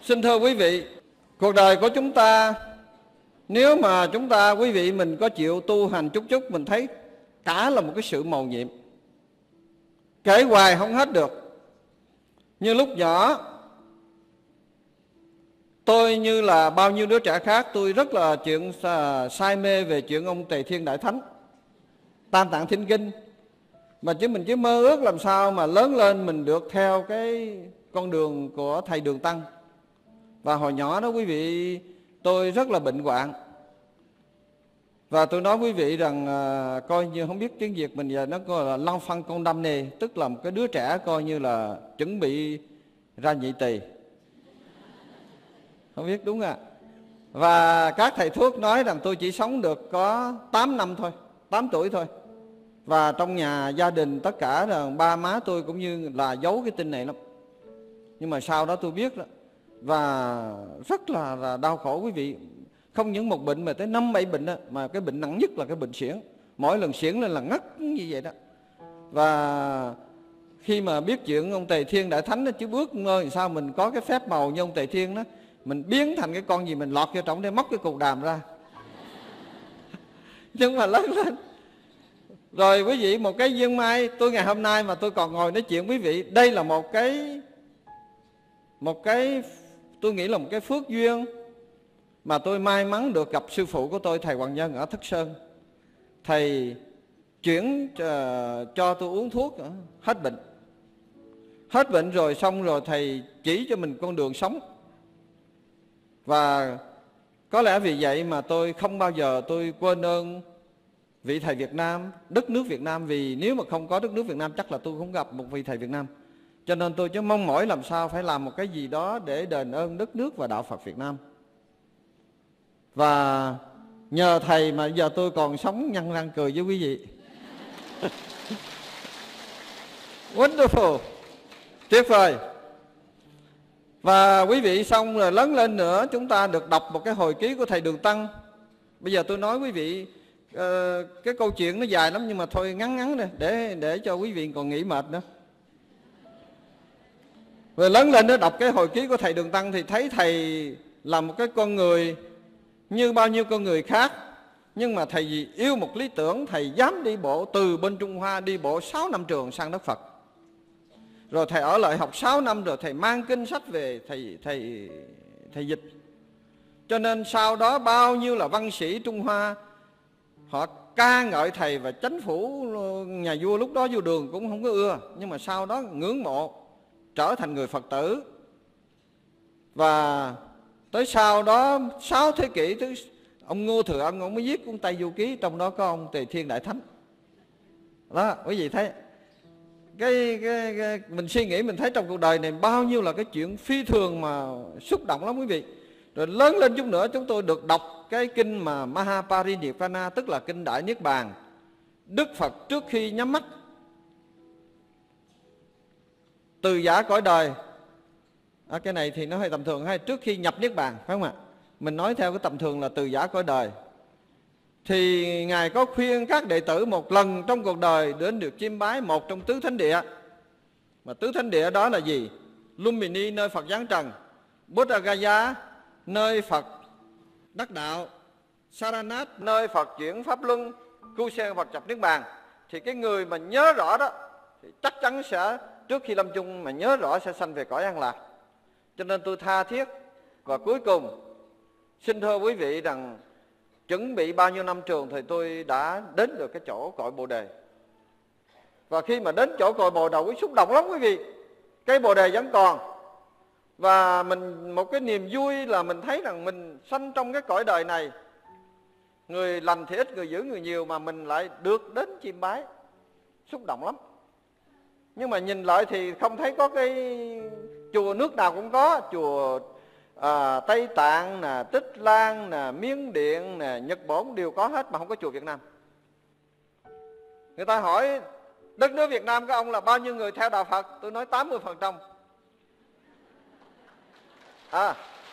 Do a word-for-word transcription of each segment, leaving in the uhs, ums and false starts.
Xin thưa quý vị, cuộc đời của chúng ta, nếu mà chúng ta, quý vị mình có chịu tu hành chút chút, mình thấy cả là một cái sự mầu nhiệm, kể hoài không hết được. Như lúc nhỏ, tôi như là bao nhiêu đứa trẻ khác, tôi rất là chuyện say mê về chuyện ông Tề Thiên Đại Thánh, Tam Tạng Thiên Kinh. Mà chứ mình chỉ mơ ước làm sao mà lớn lên mình được theo cái con đường của thầy Đường Tăng. Và hồi nhỏ đó quý vị, tôi rất là bệnh hoạn. Và tôi nói quý vị rằng à, coi như không biết tiếng Việt mình giờ nó gọi là long phân con đâm nề, tức là một cái đứa trẻ coi như là chuẩn bị ra nhị tỳ. Không biết đúng à. Và các thầy thuốc nói rằng tôi chỉ sống được có tám năm thôi, tám tuổi thôi. Và trong nhà gia đình tất cả là ba má tôi cũng như là giấu cái tin này lắm. Nhưng mà sau đó tôi biết đó, và rất là, là đau khổ quý vị. Không những một bệnh mà tới năm bảy bệnh đó, mà cái bệnh nặng nhất là cái bệnh xiển. Mỗi lần xiển lên là ngất như vậy đó. Và khi mà biết chuyện ông Tề Thiên Đại Thánh đó, chứ bước ngơi sao mình có cái phép màu như ông Tề Thiên đó, mình biến thành cái con gì mình lọt vô trong để móc cái cục đàm ra. Nhưng mà lớn lên rồi quý vị, một cái duyên may, tôi ngày hôm nay mà tôi còn ngồi nói chuyện quý vị, đây là một cái một cái tôi nghĩ là một cái phước duyên mà tôi may mắn được gặp sư phụ của tôi, thầy Hoàng Nhân ở Thất Sơn. Thầy chuyển uh, cho tôi uống thuốc uh, hết bệnh. Hết bệnh rồi xong rồi thầy chỉ cho mình con đường sống. Và có lẽ vì vậy mà tôi không bao giờ tôi quên ơn vị thầy Việt Nam, đất nước Việt Nam. Vì nếu mà không có đất nước Việt Nam chắc là tôi không gặp một vị thầy Việt Nam. Cho nên tôi chỉ mong mỏi làm sao phải làm một cái gì đó để đền ơn đất nước và đạo Phật Việt Nam. Và nhờ thầy mà giờ tôi còn sống nhăn răng cười với quý vị. Wonderful, tuyệt vời. Và quý vị xong rồi lớn lên nữa, chúng ta được đọc một cái hồi ký của thầy Đường Tăng. Bây giờ tôi nói quý vị uh, cái câu chuyện nó dài lắm, nhưng mà thôi ngắn ngắn đây để để cho quý vị còn nghỉ mệt nữa. Rồi lớn lên nó đọc cái hồi ký của thầy Đường Tăng thì thấy thầy là một cái con người như bao nhiêu con người khác. Nhưng mà thầy vì yêu một lý tưởng, thầy dám đi bộ từ bên Trung Hoa, đi bộ sáu năm trường sang đất Phật. Rồi thầy ở lại học sáu năm, rồi thầy mang kinh sách về thầy, thầy, thầy dịch. Cho nên sau đó bao nhiêu là văn sĩ Trung Hoa họ ca ngợi thầy, và chánh phủ nhà vua lúc đó vô đường cũng không có ưa. Nhưng mà sau đó ngưỡng mộ, trở thành người Phật tử. Và tới sau đó sáu thế kỷ, tới ông Ngô Thừa Ân ông mới viết cuốn Tây Du Ký, trong đó có ông Tề Thiên Đại Thánh. Đó, quý vị thấy cái, cái, cái mình suy nghĩ mình thấy trong cuộc đời này bao nhiêu là cái chuyện phi thường mà xúc động lắm quý vị. Rồi lớn lên chút nữa chúng tôi được đọc cái kinh mà Mahaparinibbana, tức là kinh Đại Niết Bàn. Đức Phật trước khi nhắm mắt từ giả cõi đời, à, cái này thì nó hơi tầm thường, hay trước khi nhập Niết Bàn, phải không ạ? Mình nói theo cái tầm thường là từ giả cõi đời. Thì Ngài có khuyên các đệ tử một lần trong cuộc đời đến được chiêm bái một trong tứ thánh địa. Mà tứ thánh địa đó là gì? Lumbini nơi Phật giáng trần, Buddha Gaya nơi Phật đắc đạo, Saranat nơi Phật chuyển pháp luân, Kusen Phật nhập Niết Bàn. Thì cái người mà nhớ rõ đó thì chắc chắn sẽ trước khi lâm chung mà nhớ rõ sẽ sanh về cõi an lạc. Cho nên tôi tha thiết và cuối cùng xin thưa quý vị rằng chuẩn bị bao nhiêu năm trường thì tôi đã đến được cái chỗ cội Bồ Đề. Và khi mà đến chỗ cội Bồ Đề, quý xúc động lắm quý vị. Cây Bồ Đề vẫn còn. Và mình một cái niềm vui là mình thấy rằng mình sanh trong cái cõi đời này, người lành thì ít, người dữ người nhiều, mà mình lại được đến chiêm bái. Xúc động lắm. Nhưng mà nhìn lại thì không thấy có cái chùa nước nào cũng có. Chùa à, Tây Tạng, nè, Tích Lan, nè, Miến Điện, nè, Nhật Bản đều có hết, mà không có chùa Việt Nam. Người ta hỏi đất nước Việt Nam của ông là bao nhiêu người theo đạo Phật? Tôi nói tám mươi phần trăm. À,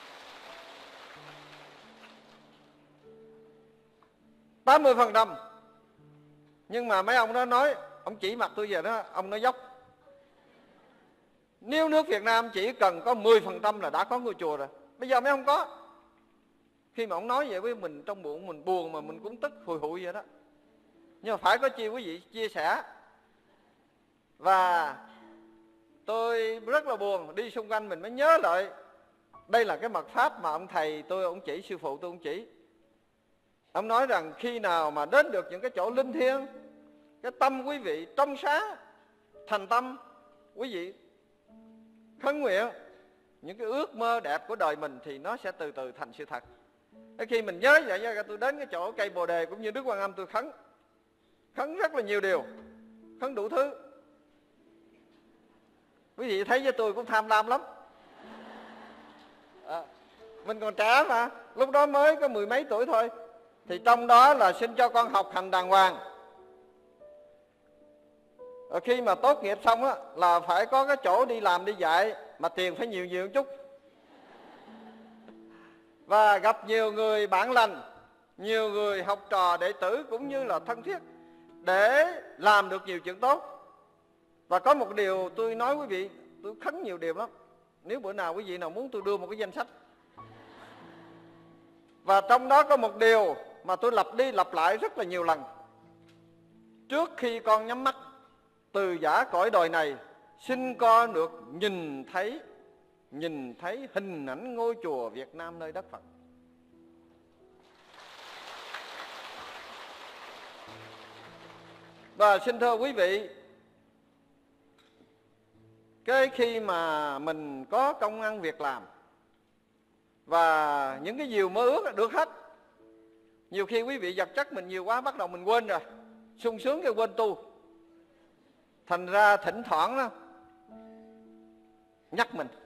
tám mươi phần trăm. Nhưng mà mấy ông đó nói, ông chỉ mặt tôi về đó, ông nói dốc. Nếu nước Việt Nam chỉ cần có mười phần trăm là đã có ngôi chùa rồi. Bây giờ mới không có. Khi mà ông nói vậy với mình, trong bụng mình buồn mà mình cũng tức hùi hụi vậy đó. Nhưng mà phải có chi quý vị chia sẻ. Và tôi rất là buồn, đi xung quanh mình mới nhớ lại, đây là cái mật pháp mà ông thầy tôi, ông chỉ, sư phụ tôi ông chỉ. Ông nói rằng khi nào mà đến được những cái chỗ linh thiêng, cái tâm quý vị trong sáng, thành tâm, quý vị khấn nguyện những cái ước mơ đẹp của đời mình thì nó sẽ từ từ thành sự thật. Cái khi mình nhớ vậy, tôi đến cái chỗ cây Bồ Đề cũng như Đức Quan Âm, tôi khấn khấn rất là nhiều điều, khấn đủ thứ. Quý vị thấy với tôi cũng tham lam lắm. À, mình còn trẻ mà, lúc đó mới có mười mấy tuổi thôi. Thì trong đó là xin cho con học hành đàng hoàng. Rồi khi mà tốt nghiệp xong á, là phải có cái chỗ đi làm đi dạy, mà tiền phải nhiều nhiều chút. Và gặp nhiều người bạn lành, nhiều người học trò đệ tử cũng như là thân thiết, để làm được nhiều chuyện tốt. Và có một điều tôi nói quý vị, tôi khấn nhiều điều lắm. Nếu bữa nào quý vị nào muốn tôi đưa một cái danh sách. Và trong đó có một điều mà tôi lặp đi lặp lại rất là nhiều lần. Trước khi con nhắm mắt từ giã cõi đời này, xin con được nhìn thấy nhìn thấy hình ảnh ngôi chùa Việt Nam nơi đất Phật. Và xin thưa quý vị, cái khi mà mình có công ăn việc làm và những cái điều mơ ước được hết. Nhiều khi quý vị vật chất mình nhiều quá, bắt đầu mình quên rồi, sung sướng cái quên tu. Thành ra thỉnh thoảng đó nhắc mình.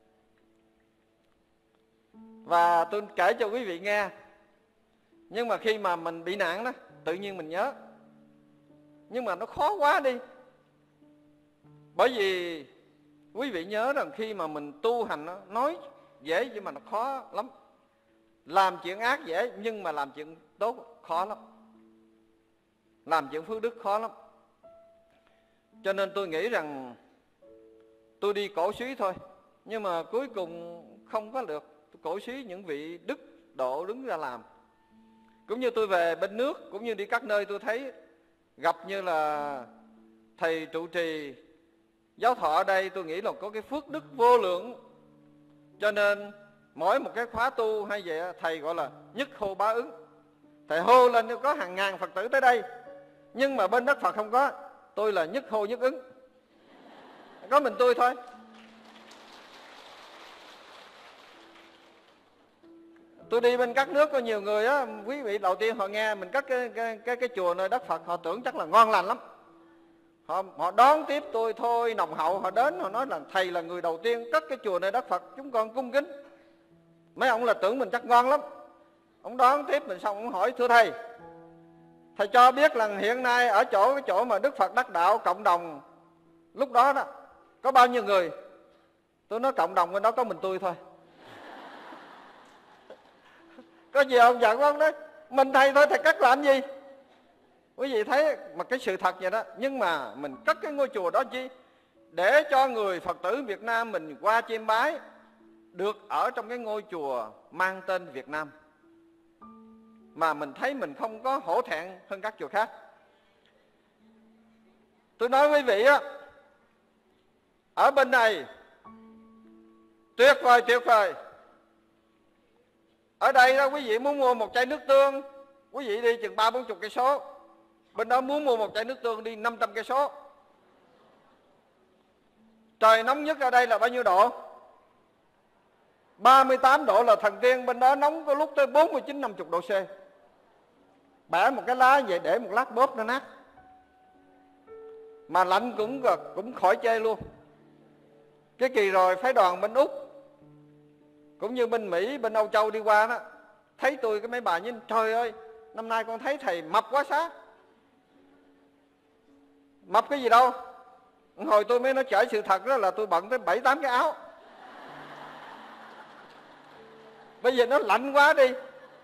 Và tôi kể cho quý vị nghe. Nhưng mà khi mà mình bị nạn đó, tự nhiên mình nhớ. Nhưng mà nó khó quá đi. Bởi vì quý vị nhớ rằng khi mà mình tu hành đó, nói dễ nhưng mà nó khó lắm. Làm chuyện ác dễ, nhưng mà làm chuyện tốt khó lắm. Làm chuyện phước đức khó lắm. Cho nên tôi nghĩ rằng tôi đi cổ suý thôi, nhưng mà cuối cùng không có được. Tôi cổ suý những vị đức độ đứng ra làm. Cũng như tôi về bên nước, cũng như đi các nơi tôi thấy gặp như là thầy trụ trì giáo thọ ở đây, tôi nghĩ là có cái phước đức vô lượng. Cho nên mỗi một cái khóa tu hay vậy, thầy gọi là nhất hô bá ứng. Thầy hô lên có hàng ngàn Phật tử tới đây. Nhưng mà bên đất Phật không có. Tôi là nhất hô nhất ứng. Có mình tôi thôi. Tôi đi bên các nước có nhiều người á, quý vị đầu tiên họ nghe mình cất cái, cái, cái, cái chùa nơi đất Phật, họ tưởng chắc là ngon lành lắm. Họ, họ đón tiếp tôi thôi nồng hậu, họ đến họ nói là thầy là người đầu tiên cất cái chùa nơi đất Phật, chúng con cung kính. Mấy ông là tưởng mình chắc ngon lắm. Ông đón tiếp mình xong ông hỏi, thưa thầy, thầy cho biết là hiện nay ở chỗ cái chỗ mà Đức Phật đắc đạo cộng đồng lúc đó đó có bao nhiêu người? Tôi nói cộng đồng bên đó có mình tôi thôi. Có gì ông giận không đấy? Mình thầy thôi, thầy cất làm gì? Quý vị thấy mà cái sự thật vậy đó. Nhưng mà mình cất cái ngôi chùa đó chi? Để cho người Phật tử Việt Nam mình qua chiêm bái được ở trong cái ngôi chùa mang tên Việt Nam, mà mình thấy mình không có hổ thẹn hơn các chùa khác. Tôi nói quý vị á, ở bên này tuyệt vời tuyệt vời. Ở đây đó quý vị muốn mua một chai nước tương, quý vị đi chừng ba bốn chục cây số. Bên đó muốn mua một chai nước tương đi năm trăm cây số. Trời nóng nhất ở đây là bao nhiêu độ? ba mươi tám độ là thần tiên, bên đó nóng có lúc tới bốn mươi chín năm mươi độ C. Bẻ một cái lá vậy để một lát bóp nó nát. Mà lạnh cũng cũng khỏi chê luôn. Cái kỳ rồi phái đoàn bên Úc cũng như bên Mỹ, bên Âu Châu đi qua đó, thấy tôi cái mấy bà nhìn, trời ơi, năm nay con thấy thầy mập quá xá. Mập cái gì đâu. Hồi tôi mới nói chở sự thật đó là tôi bận tới bảy tám cái áo. Bây giờ nó lạnh quá đi.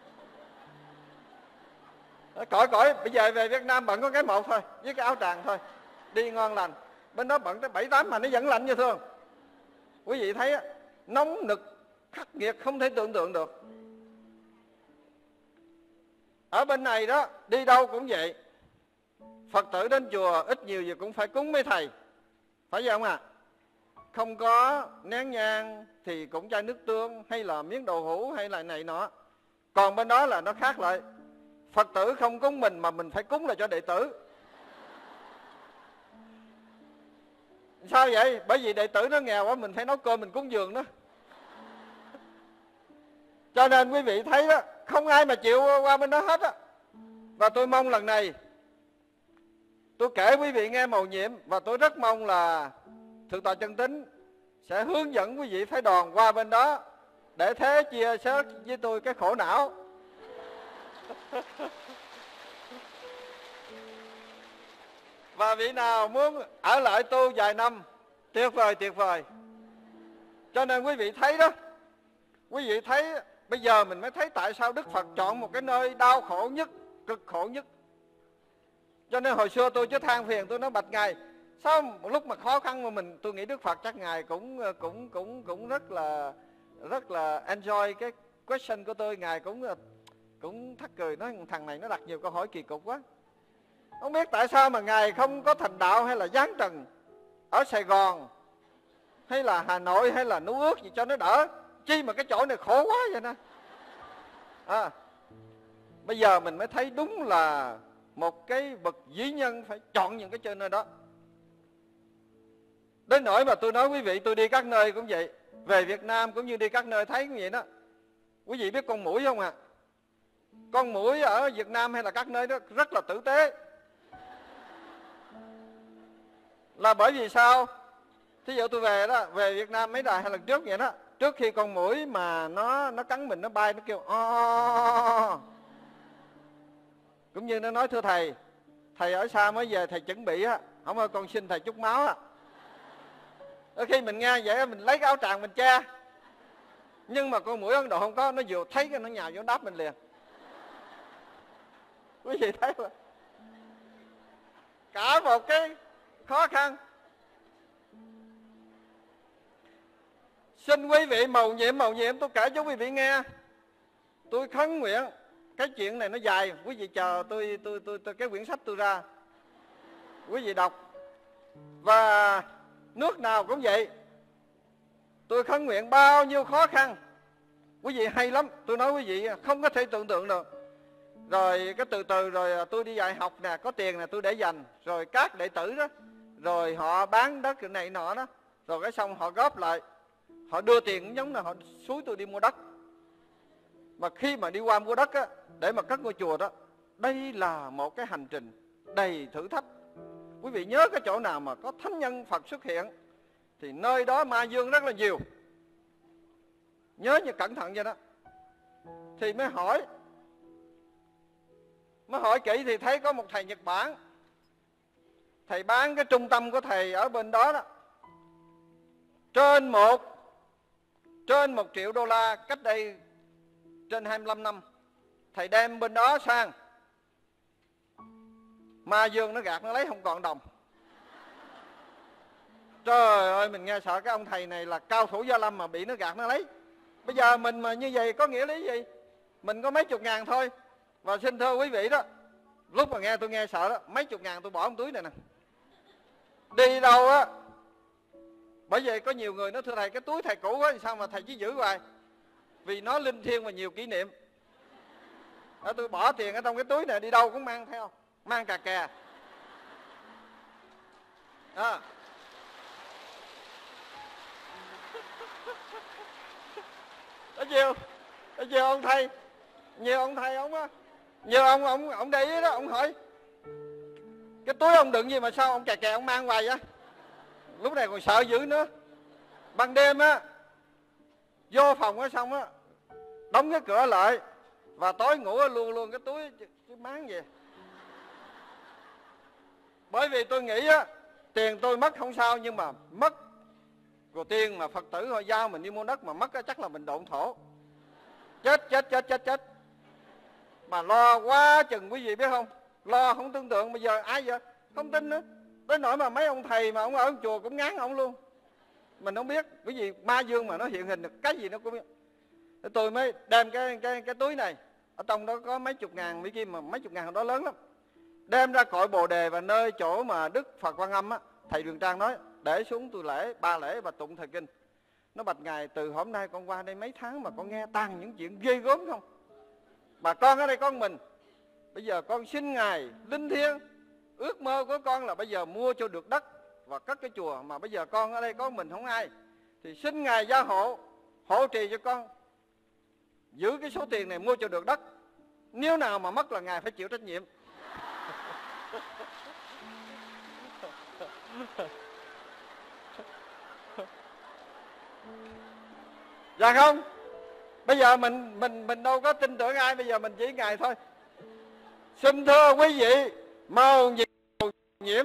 Cõi cõi bây giờ về Việt Nam bận có cái một thôi, với cái áo tràng thôi, đi ngon lành. Bên đó bận tới bảy tám mà nó vẫn lạnh như thường. Quý vị thấy á, nóng nực khắc nghiệt không thể tưởng tượng được. Ở bên này đó, đi đâu cũng vậy, Phật tử đến chùa ít nhiều gì cũng phải cúng mấy thầy, phải vậy không ạ? À? Không có nén nhang thì cũng chai nước tương hay là miếng đậu hũ hay là này nọ. Còn bên đó là nó khác lại, Phật tử không cúng mình mà mình phải cúng là cho đệ tử. Sao vậy? Bởi vì đệ tử nó nghèo quá, mình phải nấu cơm mình cúng dường đó. Cho nên quý vị thấy đó, không ai mà chịu qua bên đó hết á. Và tôi mong lần này tôi kể quý vị nghe mầu nhiệm, và tôi rất mong là Thượng tọa Chân Tín sẽ hướng dẫn quý vị phái đoàn qua bên đó để thế chia sẻ với tôi cái khổ não. Và vị nào muốn ở lại tu vài năm, tuyệt vời tuyệt vời. Cho nên quý vị thấy đó, quý vị thấy bây giờ mình mới thấy tại sao Đức Phật chọn một cái nơi đau khổ nhất, cực khổ nhất. Cho nên hồi xưa tôi chứ than phiền, tôi nói bạch Ngài, sao một lúc mà khó khăn mà mình, tôi nghĩ Đức Phật chắc Ngài cũng cũng cũng cũng rất là rất là enjoy cái question của tôi. Ngài cũng cũng thắc cười, nói thằng này nó đặt nhiều câu hỏi kỳ cục quá. Không biết tại sao mà Ngài không có thành đạo hay là giáng trần ở Sài Gòn hay là Hà Nội hay là Núi Ước gì cho nó đỡ. Chi mà cái chỗ này khổ quá vậy nè. À, bây giờ mình mới thấy đúng là một cái bậc vĩ nhân phải chọn những cái nơi đó. Đến nỗi mà tôi nói quý vị, tôi đi các nơi cũng vậy, về Việt Nam cũng như đi các nơi thấy cũng vậy đó. Quý vị biết con muỗi không ạ? À? Con muỗi ở Việt Nam hay là các nơi đó rất là tử tế. Là bởi vì sao? Thí dụ tôi về đó, về Việt Nam mấy đài hai lần trước vậy đó, trước khi con muỗi mà nó nó cắn mình, nó bay, nó kêu o. Cũng như nó nói thưa thầy, thầy ở xa mới về, thầy chuẩn bị á, không ơi con xin thầy chút máu á. Đôi khi mình nghe vậy mình lấy cái áo tràng mình che, nhưng mà con muỗi Ấn Độ không có, nó vừa thấy cái nó nhào vô đáp mình liền. Quý vị thấy không? Cả một cái khó khăn. Xin quý vị mầu nhiệm mầu nhiệm tôi kể cho quý vị nghe. Tôi khấn nguyện, cái chuyện này nó dài, quý vị chờ tôi tôi tôi, tôi cái quyển sách tôi ra, quý vị đọc. Và nước nào cũng vậy, tôi khấn nguyện bao nhiêu khó khăn, quý vị hay lắm, tôi nói quý vị không có thể tưởng tượng được. Rồi cái từ từ rồi tôi đi dạy học nè, có tiền nè tôi để dành, rồi các đệ tử đó, rồi họ bán đất cái này nọ đó, rồi cái xong họ góp lại, họ đưa tiền cũng giống là họ xúi tôi đi mua đất. Mà khi mà đi qua mua đất á, để mà cất ngôi chùa đó, đây là một cái hành trình đầy thử thách. Quý vị nhớ cái chỗ nào mà có thánh nhân Phật xuất hiện thì nơi đó ma dương rất là nhiều. Nhớ như cẩn thận vậy đó. Thì mới hỏi, mới hỏi kỹ thì thấy có một thầy Nhật Bản, thầy bán cái trung tâm của thầy ở bên đó đó, trên một trên một triệu đô la, cách đây trên hai mươi lăm năm. Thầy đem bên đó sang, ma dương nó gạt nó lấy không còn đồng. Trời ơi, mình nghe sợ cái ông thầy này là cao thủ gia lâm mà bị nó gạt nó lấy. Bây giờ mình mà như vậy có nghĩa lý gì? Mình có mấy chục ngàn thôi. Và xin thưa quý vị đó, lúc mà nghe tôi nghe sợ đó, mấy chục ngàn tôi bỏ trong túi này nè. Đi đâu á, bởi vậy có nhiều người nói thưa thầy, cái túi thầy cũ quá sao mà thầy chỉ giữ hoài? Vì nó linh thiêng và nhiều kỷ niệm. Đó, tôi bỏ tiền ở trong cái túi này, đi đâu cũng mang theo, mang cà kè. À. Có nhiều, có nhiều ông thầy, nhiều ông thầy ông á, nhiều ông ông ông để ý đó, ông hỏi cái túi ông đựng gì mà sao ông kè kè ông mang hoài vậy? Lúc này còn sợ dữ nữa. Ban đêm á, vô phòng á xong á, đóng cái cửa lại và tối ngủ luôn luôn cái túi cái máng về. Bởi vì tôi nghĩ á, tiền tôi mất không sao, nhưng mà mất rồi tiền mà Phật tử họ giao mình đi mua đất mà mất á, chắc là mình độn thổ. Chết chết chết chết chết. Mà lo quá chừng, quý vị biết không? Lo không tưởng tượng. Bây giờ ai vậy? Không tin nữa. Tới nỗi mà mấy ông thầy mà ông ở chùa cũng ngán ông luôn. mình không biết. Cái gì ma dương mà nó hiện hình được cái gì nó cũng biết. Tôi mới đem cái cái cái túi này, ở trong đó có mấy chục ngàn Mỹ Kim, mà mấy chục ngàn đó lớn lắm, đem ra cội Bồ Đề và nơi chỗ mà Đức Phật Quan Âm á, thầy Đường Trang nói để xuống tôi lễ ba lễ và tụng thời kinh. Nó bạch ngài, từ hôm nay con qua đây mấy tháng mà con nghe toàn những chuyện ghê gớm không. Bà con ở đây con mình, bây giờ con xin ngài linh thiêng, ước mơ của con là bây giờ mua cho được đất và cất cái chùa, mà bây giờ con ở đây có mình không ai, thì xin ngài gia hộ, hộ trì cho con giữ cái số tiền này mua cho được đất. Nếu nào mà mất là ngài phải chịu trách nhiệm. Dạ không? Bây giờ mình mình mình đâu có tin tưởng ai, bây giờ mình chỉ ngài thôi. Xin thưa quý vị, màu nhiệm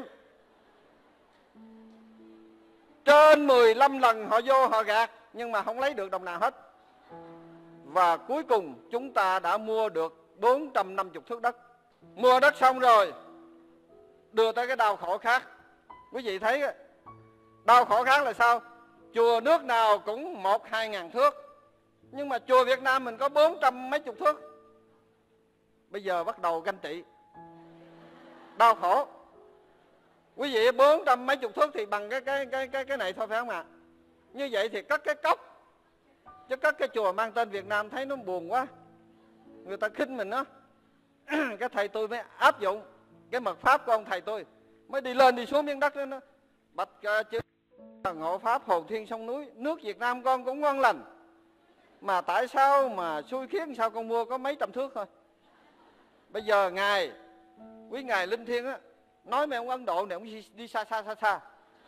trên mười lăm lần họ vô họ gạt, nhưng mà không lấy được đồng nào hết. Và cuối cùng chúng ta đã mua được bốn trăm năm mươi thước đất. Mua đất xong rồi đưa tới cái đau khổ khác. Quý vị thấy đau khổ khác là sao? Chùa nước nào cũng một hai ngàn thước, nhưng mà chùa Việt Nam mình có bốn trăm mấy chục thước. Bây giờ bắt đầu ganh tị, đau khổ. Quý vị bốn trăm mấy chục thước thì bằng cái cái cái cái cái này thôi, phải không ạ? Như vậy thì cất cái cốc, chứ cất cái chùa mang tên Việt Nam thấy nó buồn quá, người ta khinh mình đó. Cái thầy tôi mới áp dụng cái mật pháp của ông thầy tôi, mới đi lên đi xuống miếng đất đó, nó bạch uh, chữ ngộ pháp hồn thiên sông núi, nước Việt Nam con cũng ngon lành, mà tại sao mà xui khiến sao con mua có mấy trăm thước thôi. Bây giờ ngài, quý ngài linh thiêng á, nói mấy ông Ấn Độ này, ông đi, đi xa xa xa xa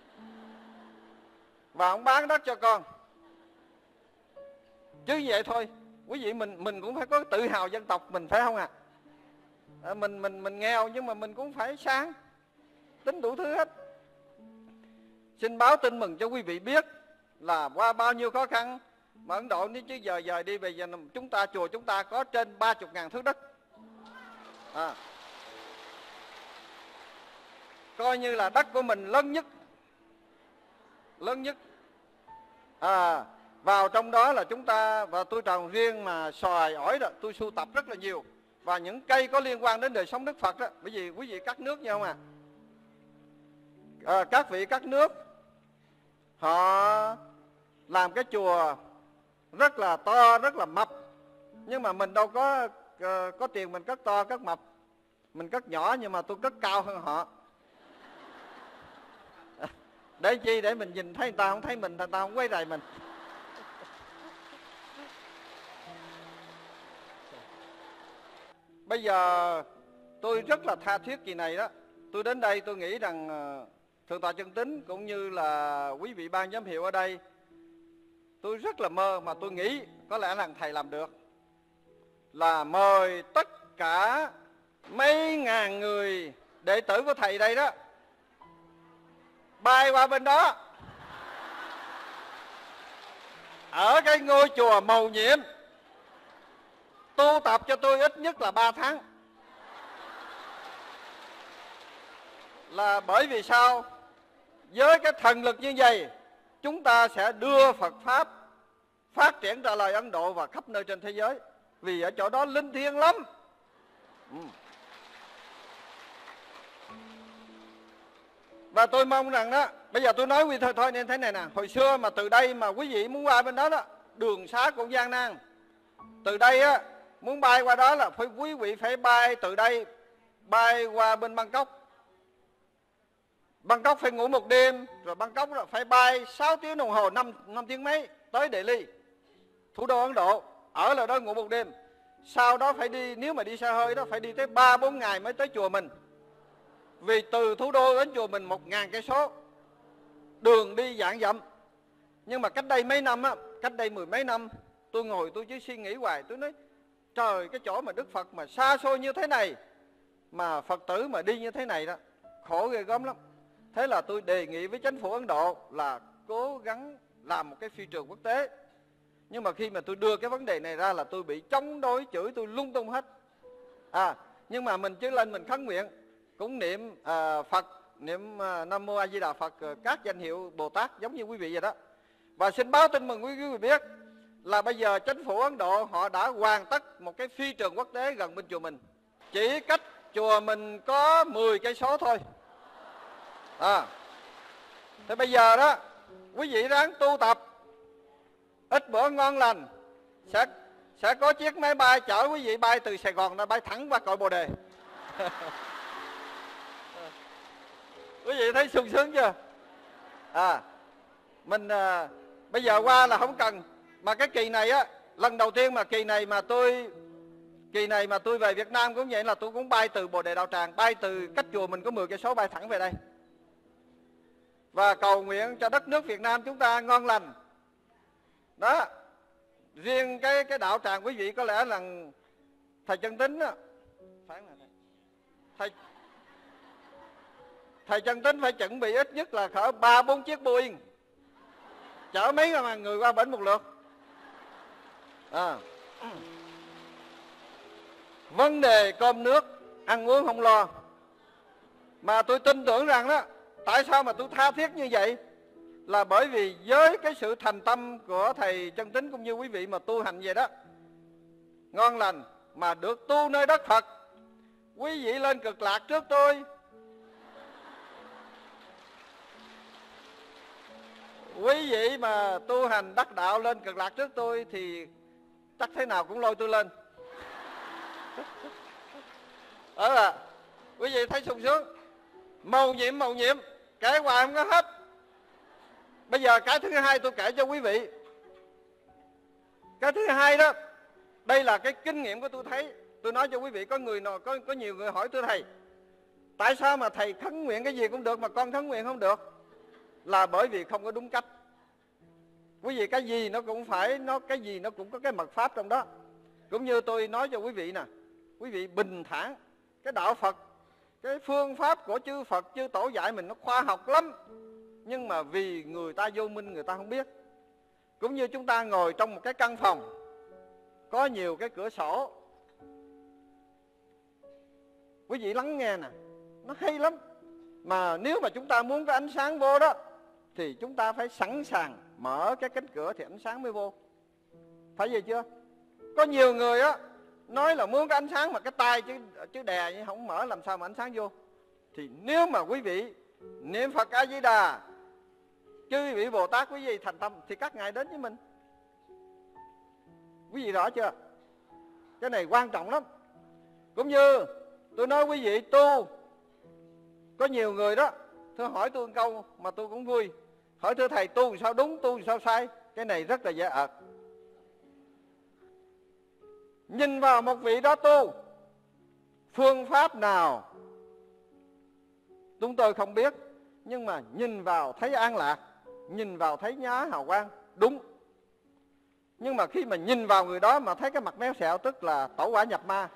và ông bán đất cho con, chứ vậy thôi. Quý vị, mình mình cũng phải có tự hào dân tộc mình, phải không ạ? À, mình mình mình nghèo nhưng mà mình cũng phải sáng, tính đủ thứ hết. Xin báo tin mừng cho quý vị biết là qua bao nhiêu khó khăn mà Ấn Độ nếu chứ giờ giờ đi, bây giờ chúng ta chùa chúng ta có trên ba chục ngàn thước đất. À, coi như là đất của mình lớn nhất, lớn nhất. À, vào trong đó là chúng ta, và tôi trồng riêng mà xoài, ổi đó, tôi sưu tập rất là nhiều, và những cây có liên quan đến đời sống Đức Phật đó. Bởi vì quý vị cắt nước nha không à? À, các vị cắt nước, họ làm cái chùa rất là to, rất là mập, nhưng mà mình đâu có uh, có tiền mình cất to, cất mập. Mình cất nhỏ nhưng mà tôi cất cao hơn họ. Để chi? Để mình nhìn thấy người ta không thấy mình, người ta không quấy rầy mình. Bây giờ tôi rất là tha thiết kỳ này đó. Tôi đến đây tôi nghĩ rằng uh, Thượng tọa Chân Tín cũng như là quý vị ban giám hiệu ở đây, tôi rất là mơ, mà tôi nghĩ có lẽ rằng thầy làm được, là mời tất cả mấy ngàn người đệ tử của thầy đây đó bay qua bên đó, ở cái ngôi chùa Mầu Nhiệm, tu tập cho tôi ít nhất là ba tháng. Là bởi vì sao? Với cái thần lực như vậy, chúng ta sẽ đưa Phật Pháp phát triển ra lời Ấn Độ và khắp nơi trên thế giới. Vì ở chỗ đó linh thiêng lắm. Ừ. Và tôi mong rằng đó, bây giờ tôi nói quý thôi thôi nên thế này nè. Hồi xưa mà từ đây mà quý vị muốn qua bên đó đó, đường xá cũng gian nan. Từ đây á, muốn bay qua đó là phải quý vị phải bay từ đây bay qua bên Bangkok. Bangkok phải ngủ một đêm, rồi Bangkok là phải bay sáu tiếng đồng hồ, năm, năm tiếng mấy tới Delhi, thủ đô Ấn Độ. Ở là đó ngủ một đêm. Sau đó phải đi, nếu mà đi xe hơi đó phải đi tới ba bốn ngày mới tới chùa mình. Vì từ thủ đô đến chùa mình một ngàn cây số, đường đi dạn dặm. Nhưng mà cách đây mấy năm á, cách đây mười mấy năm, tôi ngồi tôi chỉ suy nghĩ hoài, tôi nói trời, cái chỗ mà Đức Phật mà xa xôi như thế này, mà Phật tử mà đi như thế này đó, khổ ghê gớm lắm. Thế là tôi đề nghị với chính phủ Ấn Độ là cố gắng làm một cái phi trường quốc tế. Nhưng mà khi mà tôi đưa cái vấn đề này ra là tôi bị chống đối, chửi tôi lung tung hết. À, nhưng mà mình chứ lên mình khấn nguyện, cũng niệm uh, Phật, niệm uh, Nam Mô A Di Đà Phật, uh, các danh hiệu Bồ Tát giống như quý vị vậy đó. Và xin báo tin mừng quý vị biết là bây giờ chính phủ Ấn Độ họ đã hoàn tất một cái phi trường quốc tế gần bên chùa mình, chỉ cách chùa mình có mười cây số thôi. À, thế bây giờ đó quý vị ráng tu tập, ít bữa ngon lành, sẽ sẽ có chiếc máy bay chở quý vị bay từ Sài Gòn ra bay thẳng qua cội Bồ Đề. Quý vị thấy sung sướng chưa? À, mình à, bây giờ qua là không cần. Mà cái kỳ này á, lần đầu tiên mà kỳ này mà tôi kỳ này mà tôi về Việt Nam cũng vậy, là tôi cũng bay từ Bồ Đề Đạo Tràng, bay từ cách chùa mình có mười cây số bay thẳng về đây. Và cầu nguyện cho đất nước Việt Nam chúng ta ngon lành. Đó. Riêng cái cái đạo tràng quý vị có lẽ là thầy Chân Tín á, phải là thầy. thầy thầy Chân Tín phải chuẩn bị ít nhất là cỡ ba bốn chiếc Boeing chở mấy mà người qua bển một lượt. À. Vấn đề cơm nước ăn uống không lo, mà tôi tin tưởng rằng đó, tại sao mà tôi tha thiết như vậy là bởi vì với cái sự thành tâm của thầy Chân Tín cũng như quý vị mà tu hành vậy đó, ngon lành mà được tu nơi đất Phật. Quý vị lên Cực Lạc trước tôi, quý vị mà tu hành đắc đạo lên Cực Lạc trước tôi thì chắc thế nào cũng lôi tôi lên. Đó là quý vị thấy sung sướng, mầu nhiệm mầu nhiệm kể hoài không có hết. Bây giờ cái thứ hai tôi kể cho quý vị. Cái thứ hai đó, đây là cái kinh nghiệm của tôi thấy. Tôi nói cho quý vị, có người nào có có nhiều người hỏi tôi, thầy tại sao mà thầy khấn nguyện cái gì cũng được mà con khấn nguyện không được? Là bởi vì không có đúng cách. Quý vị, cái gì nó cũng phải, nó cái gì nó cũng có cái mật pháp trong đó. Cũng như tôi nói cho quý vị nè, quý vị bình thản, cái đạo Phật, cái phương pháp của chư Phật chư tổ dạy mình nó khoa học lắm, nhưng mà vì người ta vô minh người ta không biết. Cũng như chúng ta ngồi trong một cái căn phòng có nhiều cái cửa sổ, quý vị lắng nghe nè, nó hay lắm. Mà nếu mà chúng ta muốn có ánh sáng vô đó thì chúng ta phải sẵn sàng mở cái cánh cửa thì ánh sáng mới vô. Phải vậy chưa? Có nhiều người á nói là muốn có ánh sáng mà cái tay chứ chứ đè như không mở làm sao mà ánh sáng vô. Thì nếu mà quý vị niệm Phật A Di Đà, chư vị Bồ Tát quý vị thành tâm thì các ngài đến với mình. Quý vị rõ chưa? Cái này quan trọng lắm. Cũng như tôi nói quý vị tu, có nhiều người đó thưa hỏi tôi một câu mà tôi cũng vui, hỏi thưa thầy tu sao đúng, tu sao sai. Cái này rất là dễ ợt. Nhìn vào một vị đó tu, phương pháp nào chúng tôi không biết, nhưng mà nhìn vào thấy an lạc, nhìn vào thấy nhá hào quang, đúng. Nhưng mà khi mà nhìn vào người đó mà thấy cái mặt méo xẹo, tức là tẩu hỏa nhập ma.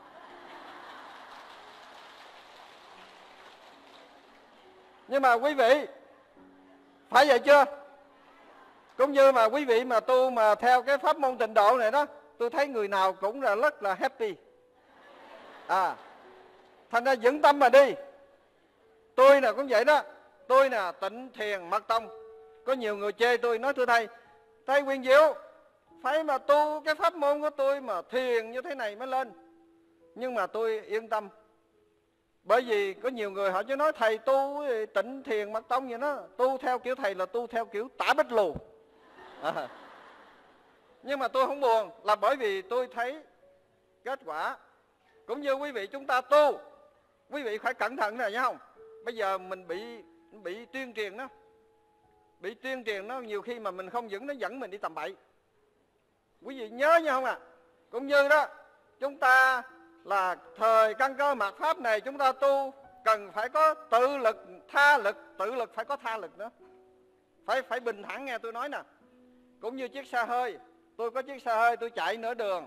Nhưng mà quý vị phải vậy chưa? Cũng như mà quý vị mà tu mà theo cái pháp môn tịnh độ này đó, tôi thấy người nào cũng là rất là happy. À, thành ra vững tâm mà đi. Tôi là cũng vậy đó. Tôi là Tịnh Thiền Mật Tông. Có nhiều người chê tôi, nói thưa thầy, thầy Quyền Diệu phải mà tu cái pháp môn của tôi mà thiền như thế này mới lên. Nhưng mà tôi yên tâm, bởi vì có nhiều người họ chứ nói thầy tu Tịnh Thiền Mật Tông vậy đó, tu theo kiểu thầy là tu theo kiểu tả bích lù. À. Nhưng mà tôi không buồn, là bởi vì tôi thấy kết quả. Cũng như quý vị chúng ta tu, quý vị phải cẩn thận này nhá không? Bây giờ mình bị bị tuyên truyền đó, bị tuyên truyền nó nhiều khi mà mình không vững, nó dẫn mình đi tầm bậy. Quý vị nhớ nha không à? Cũng như đó, chúng ta là thời căn cơ mạt pháp này, chúng ta tu cần phải có tự lực, tha lực. Tự lực phải có tha lực nữa. Phải phải bình thản nghe tôi nói nè. Cũng như chiếc xe hơi, tôi có chiếc xe hơi tôi chạy nửa đường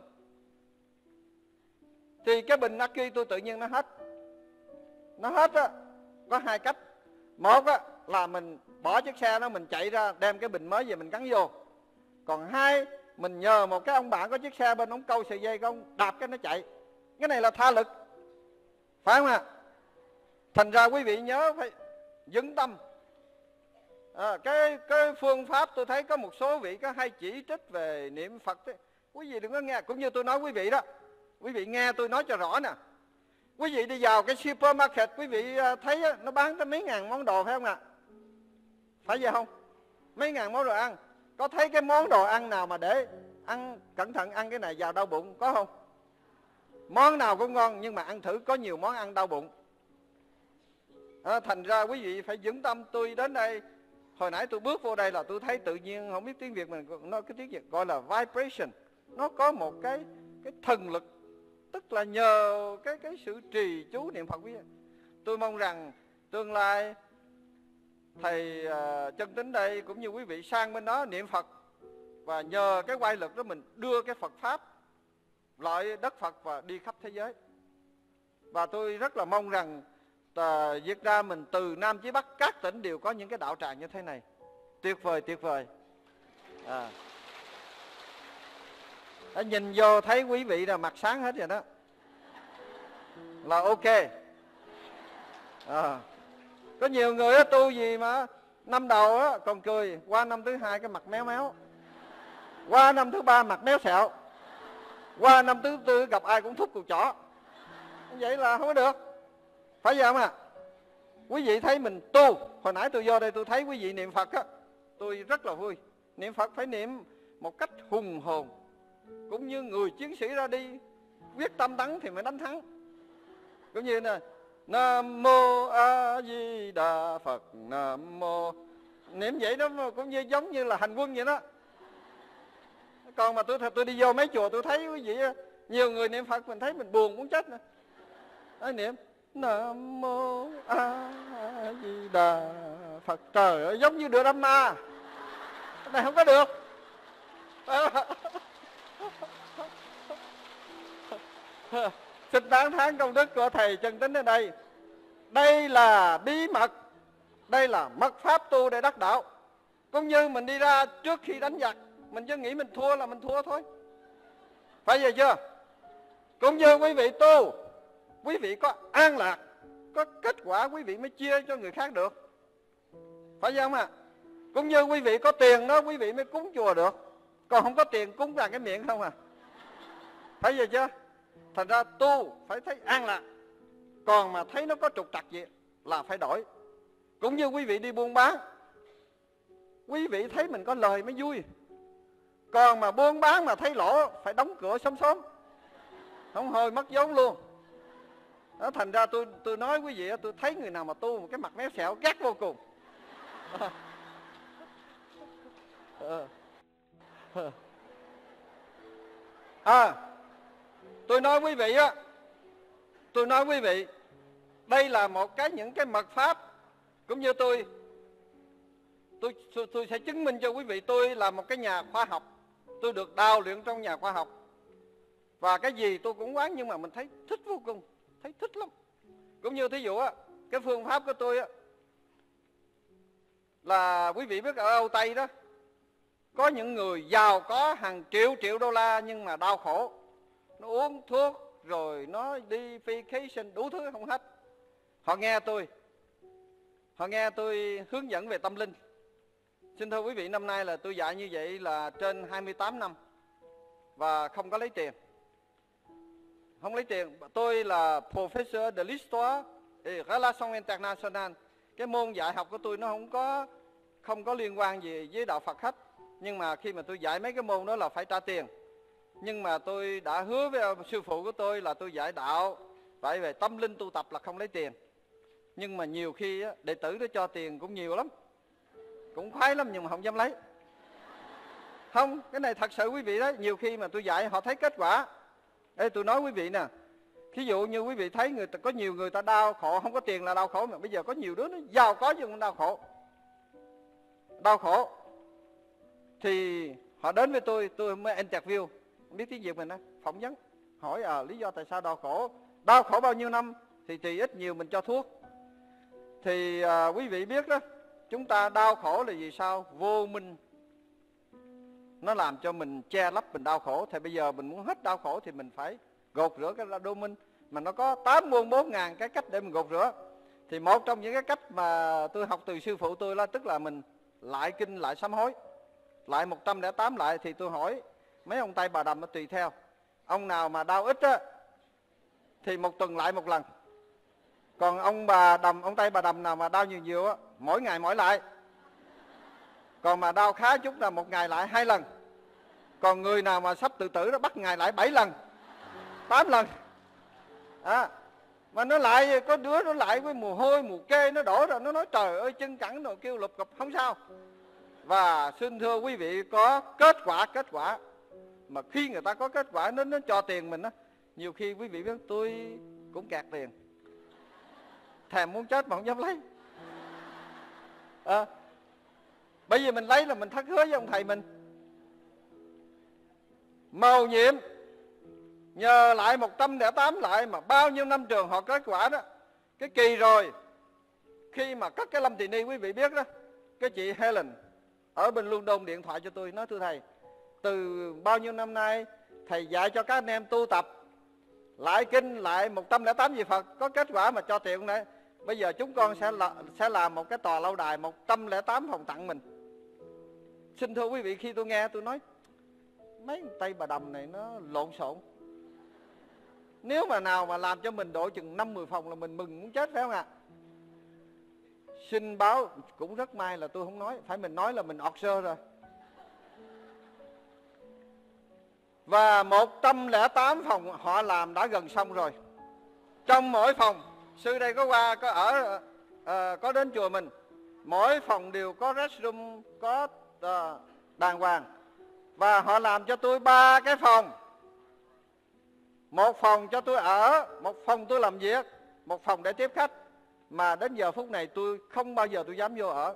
thì cái bình Naki tôi tự nhiên nó hết. Nó hết á, có hai cách. Một á là mình bỏ chiếc xe đó, mình chạy ra đem cái bình mới về mình gắn vô. Còn hai, mình nhờ một cái ông bạn có chiếc xe bên ông câu sợi dây, ông đạp cái nó chạy. Cái này là tha lực, phải không ạ? Thành ra quý vị nhớ phải vững tâm. À, cái cái phương pháp tôi thấy có một số vị có hay chỉ trích về niệm Phật đấy. Quý vị đừng có nghe, cũng như tôi nói quý vị đó. Quý vị nghe tôi nói cho rõ nè. Quý vị đi vào cái supermarket, quý vị thấy nó bán tới mấy ngàn món đồ phải không ạ? Phải vậy không? Mấy ngàn món đồ ăn. Có thấy cái món đồ ăn nào mà để ăn cẩn thận ăn cái này vào đau bụng, có không? Món nào cũng ngon nhưng mà ăn thử có nhiều món ăn đau bụng. À, thành ra quý vị phải vững tâm. Tôi đến đây, hồi nãy tôi bước vô đây là tôi thấy tự nhiên, không biết tiếng Việt mình nói cái tiếng Việt gọi là vibration. Nó có một cái cái thần lực, tức là nhờ cái cái sự trì chú niệm Phật. Tôi mong rằng tương lai thầy uh, Chân Tín đây cũng như quý vị sang bên đó niệm Phật, và nhờ cái quay lực đó mình đưa cái Phật pháp lại đất Phật và đi khắp thế giới. Và tôi rất là mong rằng uh, Việt Nam mình từ Nam chí Bắc các tỉnh đều có những cái đạo tràng như thế này. Tuyệt vời, tuyệt vời. À. Đã nhìn vô thấy quý vị là mặt sáng hết rồi đó, là ok. À. Có nhiều người á, tu gì mà năm đầu á, còn cười, qua năm thứ hai cái mặt méo méo, qua năm thứ ba mặt méo sẹo, qua năm thứ tư gặp ai cũng thúc cục chỏ. Vậy là không có được. Phải vậy không ạ? À? Quý vị thấy mình tu, hồi nãy tôi vô đây tôi thấy quý vị niệm Phật á, tôi rất là vui. Niệm Phật phải niệm một cách hùng hồn, cũng như người chiến sĩ ra đi quyết tâm thắng thì mới đánh thắng. Cũng như nè, Nam Mô A Di Đà Phật, Nam Mô. Niệm vậy đó cũng như giống như là hành quân vậy đó. Còn mà tôi tôi đi vô mấy chùa tôi thấy quý vị nhiều người niệm Phật mình thấy mình buồn muốn chết nè. Nói niệm Nam Mô A Di Đà Phật, trời ơi giống như đưa đám ma. Cái này không có được. Xin tán thán công đức của thầy Chân Tín ở đây. Đây là bí mật, đây là mật pháp tu để đắc đạo. Cũng như mình đi ra trước khi đánh giặc, mình cứ nghĩ mình thua là mình thua thôi. Phải vậy chưa? Cũng như quý vị tu, quý vị có an lạc, có kết quả quý vị mới chia cho người khác được. Phải vậy không ạ? À? Cũng như quý vị có tiền đó quý vị mới cúng chùa được, còn không có tiền cúng ra cái miệng không à. Phải vậy chưa? Thành ra tu phải thấy an lạc, còn mà thấy nó có trục trặc gì là phải đổi. Cũng như quý vị đi buôn bán, quý vị thấy mình có lời mới vui, còn mà buôn bán mà thấy lỗ phải đóng cửa sớm sớm, không hồi mất vốn luôn. Đó, thành ra tôi tôi nói quý vị, tôi thấy người nào mà tu một cái mặt méo xẹo ghét vô cùng. À, tôi nói quý vị á, tôi nói quý vị, đây là một cái những cái mật pháp, cũng như tôi, tôi, tôi, tôi sẽ chứng minh cho quý vị, tôi là một cái nhà khoa học, tôi được đào luyện trong nhà khoa học, và cái gì tôi cũng quán, nhưng mà mình thấy thích vô cùng, thấy thích lắm. Cũng như thí dụ á, cái phương pháp của tôi á, là quý vị biết ở Âu Tây đó, có những người giàu có hàng triệu triệu đô la nhưng mà đau khổ, nó uống thuốc rồi nó đi vacation đủ thứ không hết. Họ nghe tôi, họ nghe tôi hướng dẫn về tâm linh. Xin thưa quý vị, năm nay là tôi dạy như vậy là trên hai mươi tám năm và không có lấy tiền. Không lấy tiền. Tôi là Professor de l'Histoire et Relations Internationales. Cái môn dạy học của tôi nó không có không có liên quan gì với đạo Phật hết. Nhưng mà khi mà tôi dạy mấy cái môn đó là phải trả tiền. Nhưng mà tôi đã hứa với sư phụ của tôi là tôi dạy đạo, vậy về tâm linh tu tập là không lấy tiền. Nhưng mà nhiều khi á, đệ tử nó cho tiền cũng nhiều lắm, cũng khoái lắm nhưng mà không dám lấy. Không, cái này thật sự quý vị đó, nhiều khi mà tôi dạy họ thấy kết quả. Ê, tôi nói quý vị nè, thí dụ như quý vị thấy người ta, có nhiều người ta đau khổ, không có tiền là đau khổ, mà bây giờ có nhiều đứa nó giàu có nhưng không đau khổ. Đau khổ thì họ đến với tôi, tôi mới interview, không biết tiếng Việt mình đó, phỏng vấn, hỏi à, lý do tại sao đau khổ, đau khổ bao nhiêu năm, thì tùy ít nhiều mình cho thuốc. Thì à, quý vị biết đó, chúng ta đau khổ là vì sao? Vô minh nó làm cho mình che lấp mình đau khổ. Thì bây giờ mình muốn hết đau khổ thì mình phải gột rửa cái vô minh. Mà nó có tám mươi bốn ngàn cái cách để mình gột rửa. Thì một trong những cái cách mà tôi học từ sư phụ tôi là tức là mình lại kinh lại sám hối, lại một trăm lẻ tám lại. Thì tôi hỏi mấy ông Tây Bà Đầm nó tùy theo. Ông nào mà đau ít á thì một tuần lại một lần. Còn ông bà Đầm, ông Tây Bà Đầm nào mà đau nhiều nhiều á, mỗi ngày mỗi lại. Còn mà đau khá chút là một ngày lại hai lần. Còn người nào mà sắp tự tử đó bắt ngày lại bảy lần, tám lần. À, mà nó lại, có đứa nó lại với mồ hôi, mồ kê nó đổ rồi, nó nói trời ơi chân cẳng rồi, kêu lụp cụp không sao. Và xin thưa quý vị, có kết quả, kết quả. Mà khi người ta có kết quả, nó, nó cho tiền mình á, nhiều khi quý vị biết tôi cũng kẹt tiền, thèm muốn chết mà không dám lấy. À, bởi vì mình lấy là mình thất hứa với ông thầy mình. Mầu nhiệm nhờ lại một trăm lẻ tám lại mà bao nhiêu năm trường họ kết quả đó. Cái kỳ rồi, khi mà cất cái Lâm Tỳ Ni, quý vị biết đó, cái chị Helen ở bên London điện thoại cho tôi, nói thưa thầy, từ bao nhiêu năm nay thầy dạy cho các anh em tu tập lại kinh lại một trăm lẻ tám vị Phật, có kết quả mà cho tiền đấy. Bây giờ chúng con sẽ, là, sẽ làm một cái tòa lâu đài một trăm lẻ tám phòng tặng mình. Xin thưa quý vị, khi tôi nghe tôi nói mấy Tây Bà Đầm này nó lộn xộn. Nếu mà nào mà làm cho mình độ chừng năm mười phòng là mình mừng muốn chết, phải không ạ? Xin báo cũng rất may là tôi không nói, phải mình nói là mình ọt sơ rồi. Và một trăm lẻ tám phòng họ làm đã gần xong rồi. Trong mỗi phòng, sư đây có qua, có ở, uh, có đến chùa mình, mỗi phòng đều có restroom, có uh, đàng hoàng. Và họ làm cho tôi ba cái phòng. Một phòng cho tôi ở, một phòng tôi làm việc, một phòng để tiếp khách. Mà đến giờ phút này tôi không bao giờ tôi dám vô ở.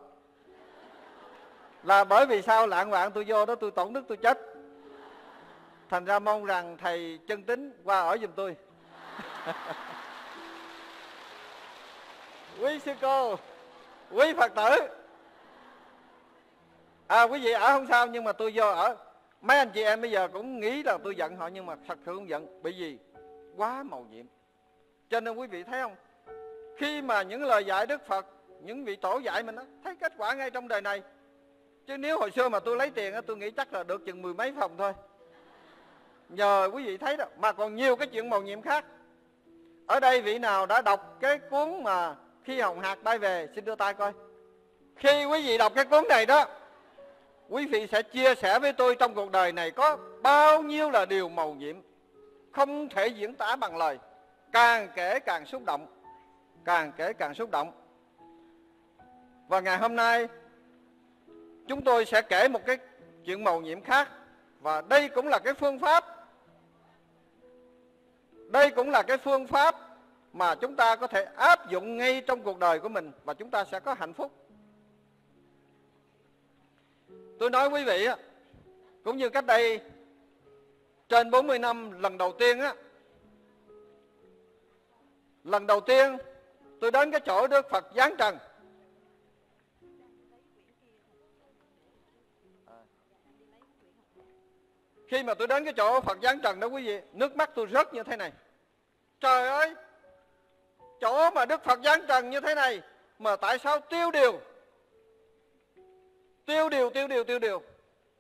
Là bởi vì sao? Lạng hoạn tôi vô đó tôi tổn đức tôi chết. Thành ra mong rằng thầy chân tín qua ở giùm tôi. Quý sư cô, quý Phật tử, à quý vị ở không sao, nhưng mà tôi vô ở. Mấy anh chị em bây giờ cũng nghĩ là tôi giận họ, nhưng mà thật sự không giận. Bởi vì quá mầu nhiệm. Cho nên quý vị thấy không, khi mà những lời dạy Đức Phật, những vị tổ dạy mình đó, thấy kết quả ngay trong đời này. Chứ nếu hồi xưa mà tôi lấy tiền đó, tôi nghĩ chắc là được chừng mười mấy phòng thôi. Nhờ quý vị thấy đó, mà còn nhiều cái chuyện mầu nhiệm khác. Ở đây vị nào đã đọc cái cuốn mà Khi Hồng Hạc Bay Về, xin đưa tay coi. Khi quý vị đọc cái cuốn này đó, quý vị sẽ chia sẻ với tôi trong cuộc đời này có bao nhiêu là điều mầu nhiệm, không thể diễn tả bằng lời. Càng kể càng xúc động, càng kể càng xúc động. Và ngày hôm nay chúng tôi sẽ kể một cái chuyện mầu nhiệm khác. Và đây cũng là cái phương pháp, đây cũng là cái phương pháp mà chúng ta có thể áp dụng ngay trong cuộc đời của mình, và chúng ta sẽ có hạnh phúc. Tôi nói quý vị á, cũng như cách đây trên bốn mươi năm, lần đầu tiên á, lần đầu tiên tôi đến cái chỗ Đức Phật giáng trần. Khi mà tôi đến cái chỗ Phật giáng trần đó quý vị, nước mắt tôi rớt như thế này. Trời ơi, chỗ mà Đức Phật giáng trần như thế này mà tại sao tiêu điều, tiêu điều, tiêu điều, tiêu điều.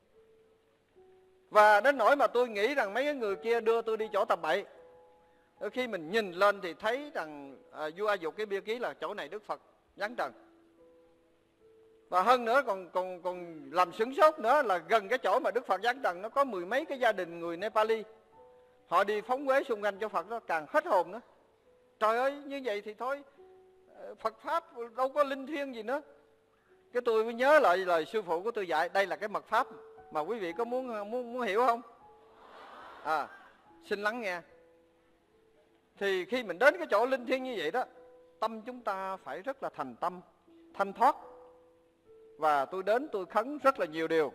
Và đến nỗi mà tôi nghĩ rằng mấy cái người kia đưa tôi đi chỗ tầm bậy. Khi mình nhìn lên thì thấy rằng à, vua A Dục cái bia ký là chỗ này Đức Phật giáng trần. Và hơn nữa còn còn còn làm sửng sốt nữa là gần cái chỗ mà Đức Phật giáng trần nó có mười mấy cái gia đình người Nepali. Họ đi phóng quế xung quanh cho Phật đó, càng hết hồn nữa. Trời ơi, như vậy thì thôi, Phật Pháp đâu có linh thiêng gì nữa. Cái tôi mới nhớ lại lời sư phụ của tôi dạy, đây là cái mật pháp mà quý vị có muốn muốn muốn hiểu không? À, xin lắng nghe. Thì khi mình đến cái chỗ linh thiêng như vậy đó, tâm chúng ta phải rất là thành tâm, thanh thoát. Và tôi đến tôi khấn rất là nhiều điều.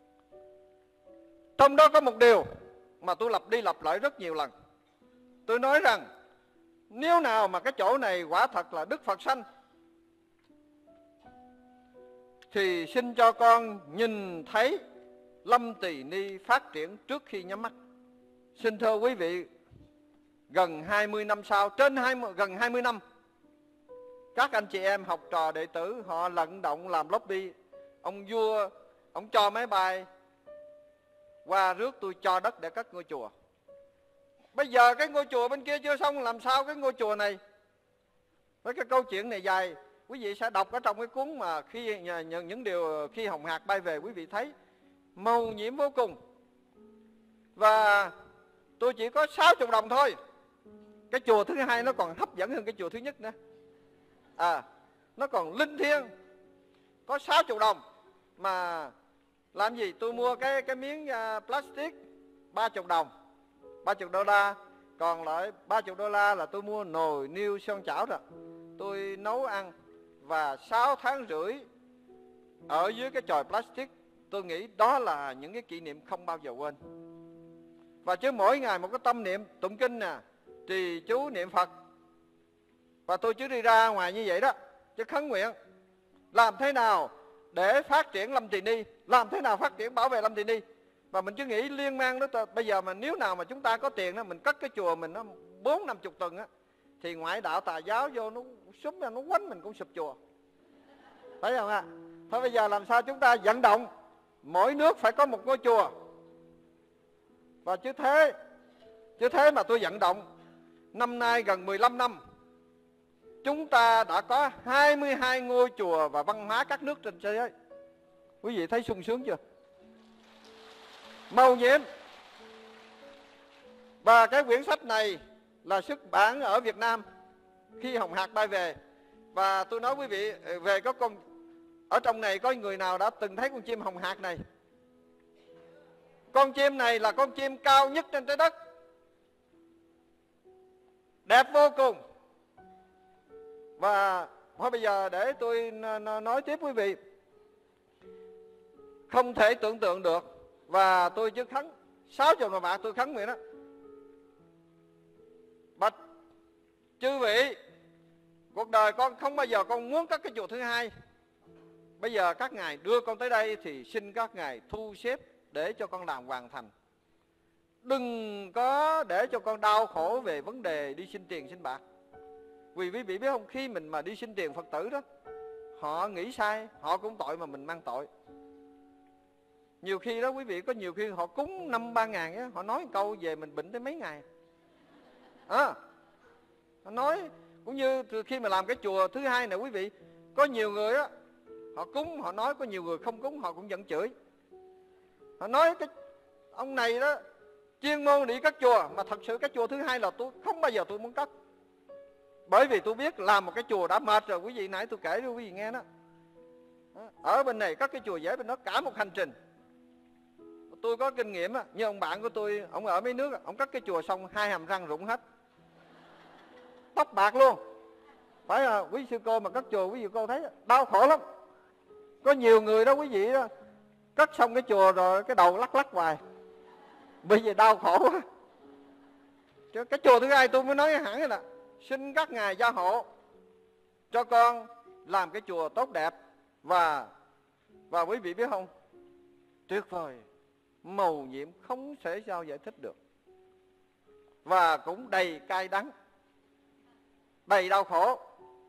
Trong đó có một điều mà tôi lặp đi lặp lại rất nhiều lần. Tôi nói rằng nếu nào mà cái chỗ này quả thật là Đức Phật sanh, thì xin cho con nhìn thấy Lâm Tỳ Ni phát triển trước khi nhắm mắt. Xin thưa quý vị, gần hai mươi năm sau, trên hai mươi, gần hai mươi năm, các anh chị em học trò đệ tử họ lận động làm lobby ông vua ông cho máy bay qua rước tôi cho đất để cất ngôi chùa. Bây giờ cái ngôi chùa bên kia chưa xong, làm sao cái ngôi chùa này? Với cái câu chuyện này dài, quý vị sẽ đọc ở trong cái cuốn mà khi những điều khi hồng hạc bay về, quý vị thấy màu nhiệm vô cùng. Và tôi chỉ có sáu mươi đồng thôi. Cái chùa thứ hai nó còn hấp dẫn hơn cái chùa thứ nhất nữa. À, nó còn linh thiêng. Có sáu mươi đồng mà làm gì? Tôi mua cái cái miếng uh, plastic ba mươi đồng, ba mươi đô la. Còn lại ba mươi đô la là tôi mua nồi niêu son chảo rồi. Tôi nấu ăn. Và sáu tháng rưỡi ở dưới cái chòi plastic. Tôi nghĩ đó là những cái kỷ niệm không bao giờ quên. Và chứ mỗi ngày một cái tâm niệm tụng kinh nè, trì chú niệm Phật. Và tôi chứ đi ra ngoài như vậy đó, chứ khấn nguyện làm thế nào để phát triển Lâm Tỳ Ni, làm thế nào phát triển bảo vệ Lâm Tỳ Ni. Và mình chứ nghĩ liên mang đó. Bây giờ mà nếu nào mà chúng ta có tiền đó, mình cất cái chùa mình nó bốn năm chục tuần á, thì ngoại đạo tà giáo vô nó súng ra nó quánh mình cũng sụp chùa, thấy không ạ? Thôi bây giờ làm sao chúng ta vận động mỗi nước phải có một ngôi chùa. Và chứ thế chứ thế mà tôi vận động năm nay gần mười lăm năm, chúng ta đã có hai mươi hai ngôi chùa và văn hóa các nước trên thế giới. Quý vị thấy sung sướng chưa? Mầu nhiệm. Và cái quyển sách này là xuất bản ở Việt Nam khi hồng hạc bay về. Và tôi nói quý vị về có con, ở trong này có người nào đã từng thấy con chim hồng hạc này? Con chim này là con chim cao nhất trên trái đất, đẹp vô cùng. Và thôi bây giờ để tôi nói tiếp quý vị. Không thể tưởng tượng được. Và tôi chứ khấn sáu chục mà bạn tôi khấn nguyện đó. Bạch chư vị, cuộc đời con không bao giờ con muốn cất cái chùa thứ hai. Bây giờ các ngài đưa con tới đây thì xin các ngài thu xếp để cho con làm hoàn thành. Đừng có để cho con đau khổ về vấn đề đi xin tiền xin bạc. Vì quý vị biết không, khi mình mà đi xin tiền Phật tử đó, họ nghĩ sai, họ cũng tội mà mình mang tội. Nhiều khi đó quý vị, có nhiều khi họ cúng năm ba ngàn á, họ nói một câu về mình bệnh tới mấy ngày. À, họ nói cũng như từ khi mà làm cái chùa thứ hai này quý vị, có nhiều người á, họ cúng họ nói, có nhiều người không cúng họ cũng giận chửi. Họ nói cái ông này đó chuyên môn đi cất chùa, mà thật sự cái chùa thứ hai là tôi không bao giờ tôi muốn cất. Bởi vì tôi biết làm một cái chùa đã mệt rồi. Quý vị nãy tôi kể cho quý vị nghe đó, ở bên này cất cái chùa dễ, bên đó cả một hành trình. Tôi có kinh nghiệm á, như ông bạn của tôi, ông ở mấy nước, ông cất cái chùa xong hai hàm răng rụng hết, tóc bạc luôn. Phải à, quý sư cô mà cất chùa quý vị cô thấy đau khổ lắm. Có nhiều người đó quý vị đó, cất xong cái chùa rồi cái đầu lắc lắc hoài, bây giờ đau khổ quá. Cái chùa thứ hai tôi mới nói hẳn là xin các ngài gia hộ cho con làm cái chùa tốt đẹp. Và và quý vị biết không, tuyệt vời, mầu nhiệm không thể sao giải thích được. Và cũng đầy cay đắng, đầy đau khổ.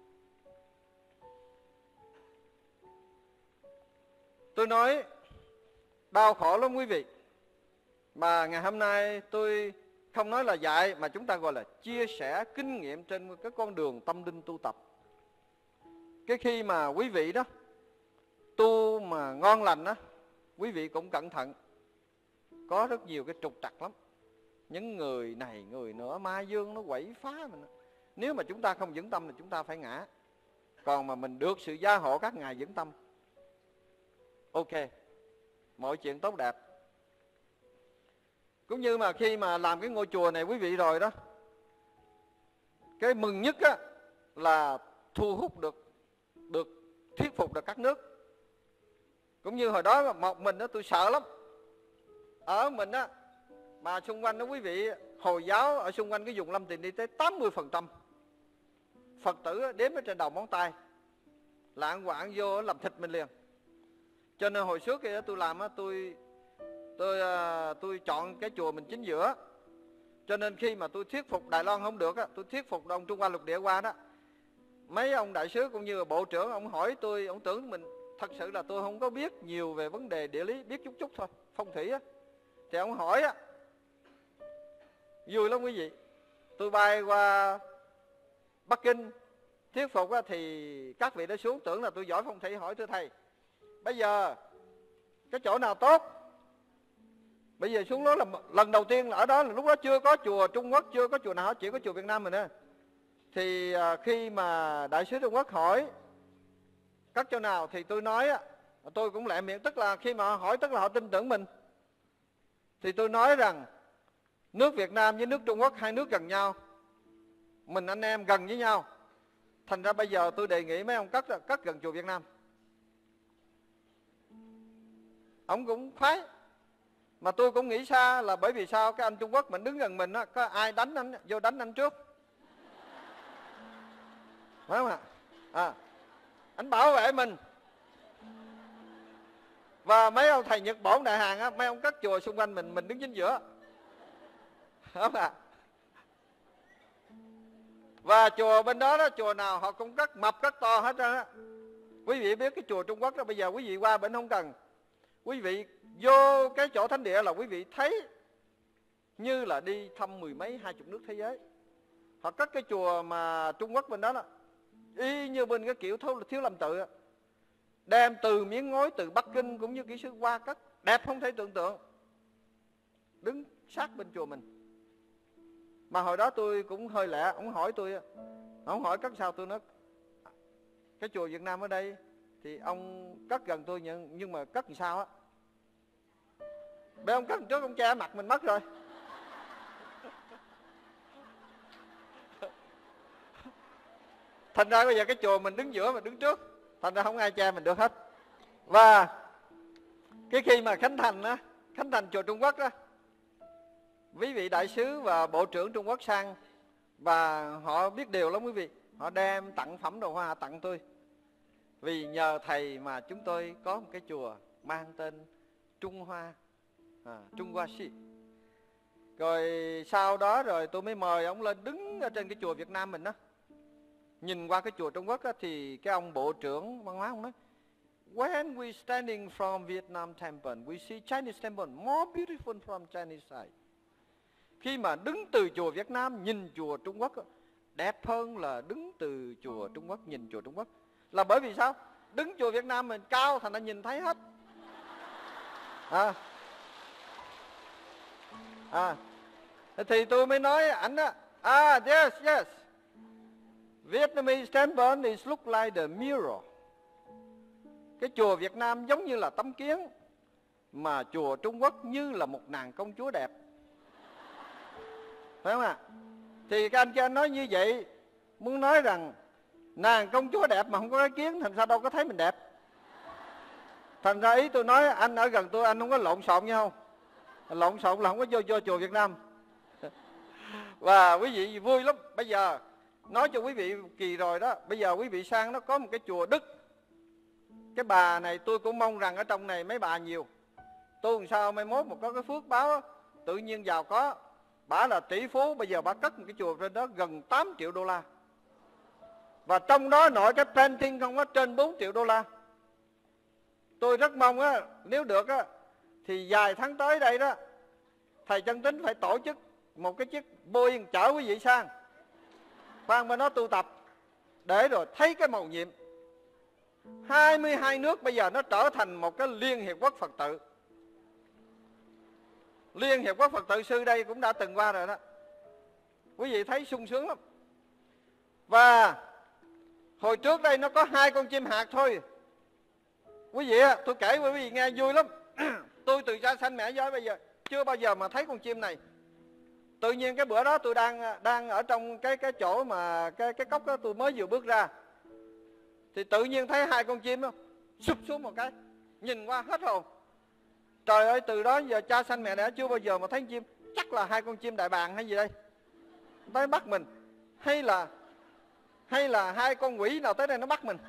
Tôi nói đau khổ lắm quý vị. Mà ngày hôm nay tôi không nói là dạy, mà chúng ta gọi là chia sẻ kinh nghiệm trên cái con đường tâm linh tu tập. Cái khi mà quý vị đó tu mà ngon lành á, quý vị cũng cẩn thận. Có rất nhiều cái trục trặc lắm. Những người này người nữa, ma dương nó quẩy phá mình. Nếu mà chúng ta không vững tâm thì chúng ta phải ngã. Còn mà mình được sự gia hộ các ngài vững tâm, ok, mọi chuyện tốt đẹp. Cũng như mà khi mà làm cái ngôi chùa này quý vị rồi đó, cái mừng nhất á là thu hút được, được thuyết phục được các nước. Cũng như hồi đó một mình đó tôi sợ lắm. Ở mình á, mà xung quanh đó quý vị, Hồi giáo ở xung quanh cái vùng Lâm Tỳ Ni tới tám mươi phần trăm Phật tử đếm ở trên đầu ngón tay, lạng quạng vô làm thịt mình liền. Cho nên hồi trước kia tôi làm á, tôi tôi tôi chọn cái chùa mình chính giữa. Cho nên khi mà tôi thuyết phục Đài Loan không được á, tôi thuyết phục ông Trung Hoa Lục Địa qua đó, mấy ông đại sứ cũng như bộ trưởng ông hỏi tôi, ông tưởng mình thật sự là tôi không có biết nhiều về vấn đề địa lý, biết chút chút thôi, phong thủy á. Thì ông hỏi á, vui lắm quý vị. Tôi bay qua Bắc Kinh thuyết phục á, thì các vị đã xuống tưởng là tôi giỏi phong thủy, hỏi thưa thầy, bây giờ cái chỗ nào tốt? Bây giờ xuống đó là lần đầu tiên là ở đó, là lúc đó chưa có chùa Trung Quốc, chưa có chùa nào, chỉ có chùa Việt Nam mình nữa. Thì à, khi mà đại sứ Trung Quốc hỏi các chỗ nào thì tôi nói á, tôi cũng lẹ miệng, tức là khi mà họ hỏi tức là họ tin tưởng mình. Thì tôi nói rằng nước Việt Nam với nước Trung Quốc hai nước gần nhau, mình anh em gần với nhau, thành ra bây giờ tôi đề nghị mấy ông cất cất gần chùa Việt Nam. Ông cũng khoái. Mà tôi cũng nghĩ xa là bởi vì sao, cái anh Trung Quốc mình đứng gần mình á, có ai đánh anh vô đánh anh trước, phải không ạ? À, anh bảo vệ mình. Và mấy ông thầy Nhật Bản Đại Hàn á, mấy ông cất chùa xung quanh mình, mình đứng chính giữa, phải không ạ? Và chùa bên đó đó, chùa nào họ cũng cất mập cất to hết trơn á. Quý vị biết cái chùa Trung Quốc đó, bây giờ quý vị qua bên không cần, quý vị vô cái chỗ thánh địa là quý vị thấy như là đi thăm mười mấy hai chục nước thế giới. Họ cất cái chùa mà Trung Quốc bên đó đó, y như bên cái kiểu Thiếu Lâm Tự, đem từ miếng ngói từ Bắc Kinh cũng như kỹ sư qua cất, đẹp không thể tưởng tượng, đứng sát bên chùa mình. Mà hồi đó tôi cũng hơi lạ, ông hỏi tôi, ông hỏi cất sao, tôi nói cái chùa Việt Nam ở đây thì ông cất gần tôi, nhưng, nhưng mà cất làm sao á. Bây ông cất trước ông che mặt mình mất rồi. Thành ra bây giờ cái chùa mình đứng giữa, mình đứng trước, thành ra không ai che mình được hết. Và cái khi mà khánh thành á, khánh thành chùa Trung Quốc á, quý vị đại sứ và bộ trưởng Trung Quốc sang, và họ biết điều lắm quý vị, họ đem tặng phẩm đồ hoa tặng tôi. Vì nhờ thầy mà chúng tôi có một cái chùa mang tên Trung Hoa, à, Trung Hoa Sĩ. Rồi sau đó rồi tôi mới mời ông lên đứng ở trên cái chùa Việt Nam mình đó, nhìn qua cái chùa Trung Quốc đó, thì cái ông bộ trưởng văn hóa ông nói, when we standing from Vietnam temple, we see Chinese temple more beautiful from Chinese side. Khi mà đứng từ chùa Việt Nam nhìn chùa Trung Quốc đẹp hơn là đứng từ chùa Trung Quốc nhìn chùa Trung Quốc. Là bởi vì sao? Đứng chùa Việt Nam mình cao thành ra nhìn thấy hết. À, à thì tôi mới nói ảnh á, à yes yes, Vietnamese temple is look like the mirror. Cái chùa Việt Nam giống như là tấm kiến, mà chùa Trung Quốc như là một nàng công chúa đẹp, phải không ạ? Thì các anh kia nói như vậy, muốn nói rằng nàng công chúa đẹp mà không có cái kiến, thành sao đâu có thấy mình đẹp. Thành ra ý tôi nói, anh ở gần tôi anh không có lộn xộn nhau không? Lộn xộn là không có vô, vô chùa Việt Nam. Và quý vị vui lắm. Bây giờ nói cho quý vị kỳ rồi đó, bây giờ quý vị sang nó có một cái chùa Đức. Cái bà này tôi cũng mong rằng ở trong này mấy bà nhiều. Tôi làm sao mai mốt một có cái phước báo đó, tự nhiên giàu có. Bà là tỷ phú, bây giờ bà cất một cái chùa trên đó gần tám triệu đô la. Và trong đó nội cái painting không có trên bốn triệu đô la. Tôi rất mong á, nếu được á, thì vài tháng tới đây đó, thầy Chân Tín phải tổ chức một cái chiếc Boeing chở quý vị sang, khoan bên đó tu tập, để rồi thấy cái màu nhiệm. hai mươi hai nước bây giờ nó trở thành một cái Liên Hiệp Quốc Phật tự. Liên Hiệp Quốc Phật tự sư đây cũng đã từng qua rồi đó. Quý vị thấy sung sướng lắm. Và hồi trước đây nó có hai con chim hạt thôi. Quý vị, tôi kể với quý vị nghe vui lắm. Tôi từ cha sanh mẹ giới bây giờ chưa bao giờ mà thấy con chim này. Tự nhiên cái bữa đó tôi đang đang ở trong cái cái chỗ mà cái cái cốc đó, tôi mới vừa bước ra, thì tự nhiên thấy hai con chim đó sụp xuống một cái, nhìn qua hết hồn. Trời ơi, từ đó giờ cha sanh mẹ đẻ chưa bao giờ mà thấy chim. Chắc là hai con chim đại bàng hay gì đây tới bắt mình, hay là hay là hai con quỷ nào tới đây nó bắt mình.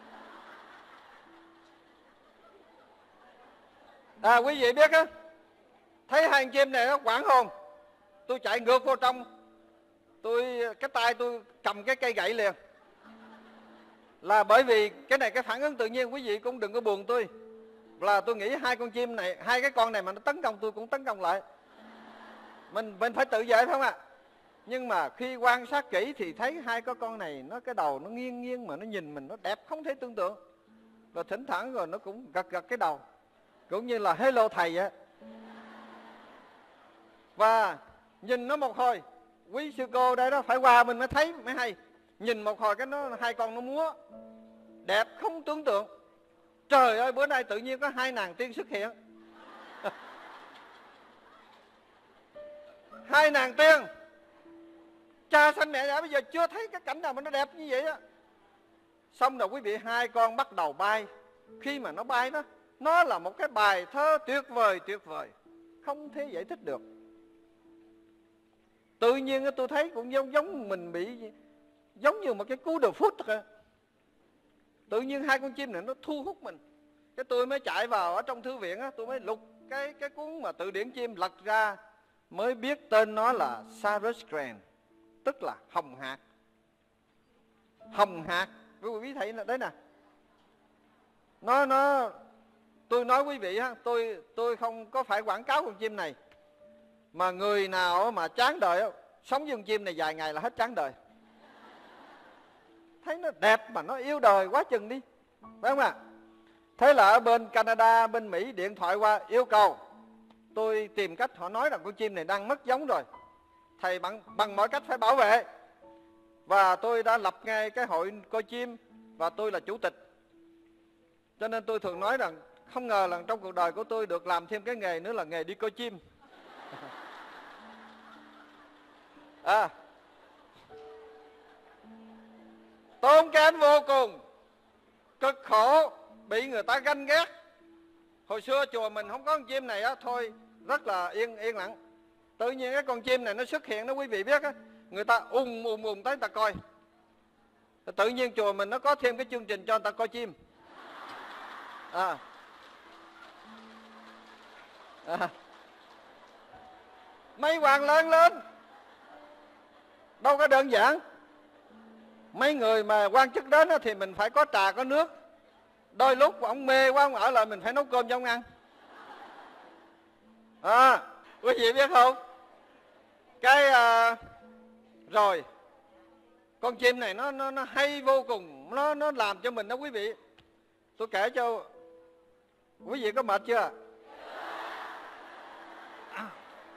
À quý vị biết á, thấy hai con chim này nó quảng hồn, tôi chạy ngược vô trong, tôi cái tay tôi cầm cái cây gậy liền. Là bởi vì cái này cái phản ứng tự nhiên, quý vị cũng đừng có buồn tôi. Là tôi nghĩ hai con chim này, hai cái con này mà nó tấn công tôi cũng tấn công lại. Mình mình phải tự vệ phải không ạ? Nhưng mà khi quan sát kỹ thì thấy hai cái con này nó cái đầu nó nghiêng nghiêng mà nó nhìn mình nó đẹp không thể tưởng tượng. Rồi thỉnh thoảng rồi nó cũng gật gật cái đầu, cũng như là hello thầy á. Và nhìn nó một hồi, quý sư cô đây đó phải qua mình mới thấy mới hay. Nhìn một hồi cái nó hai con nó múa đẹp không tưởng tượng. Trời ơi, bữa nay tự nhiên có hai nàng tiên xuất hiện. Hai nàng tiên, cha sanh mẹ đẻ bây giờ chưa thấy cái cảnh nào mà nó đẹp như vậy á. Xong rồi quý vị, hai con bắt đầu bay. Khi mà nó bay đó, nó là một cái bài thơ tuyệt vời tuyệt vời, không thể giải thích được. Tự nhiên tôi thấy cũng giống giống mình bị giống như một cái cú đờ phút thôi. Tự nhiên hai con chim này nó thu hút mình. Cái tôi mới chạy vào ở trong thư viện á, tôi mới lục cái cái cuốn mà từ điển chim, lật ra mới biết tên nó là Saruscran, tức là hồng hạc. Hồng hạc, quý vị thấy đấy nè. Nó nó tôi nói quý vị á, tôi tôi không có phải quảng cáo con chim này, mà người nào mà chán đời sống với con chim này vài ngày là hết chán đời. Thấy nó đẹp mà nó yêu đời quá chừng đi, phải không ạ? Thế là ở bên Canada, bên Mỹ điện thoại qua yêu cầu tôi tìm cách. Họ nói rằng con chim này đang mất giống rồi, thầy bằng, bằng mọi cách phải bảo vệ. Và tôi đã lập ngay cái hội coi chim, và tôi là chủ tịch. Cho nên tôi thường nói rằng không ngờ là trong cuộc đời của tôi được làm thêm cái nghề nữa là nghề đi coi chim. À, tốn kém vô cùng, cực khổ, bị người ta ganh ghét. Hồi xưa chùa mình không có con chim này á, thôi rất là yên yên lặng. Tự nhiên cái con chim này nó xuất hiện đó, quý vị biết á, người ta ùn ùn ùn tới người ta coi. Tự nhiên chùa mình nó có thêm cái chương trình cho người ta coi chim. À. À. Mấy hoàng lớn lên, đâu có đơn giản. Mấy người mà quan chức đến thì mình phải có trà có nước. Đôi lúc ông mê quá, ông ở lại mình phải nấu cơm cho ông ăn. À, quý vị biết không? Cái à, rồi con chim này nó nó nó hay vô cùng, nó nó làm cho mình đó quý vị. Tôi kể cho quý vị có mệt chưa? À.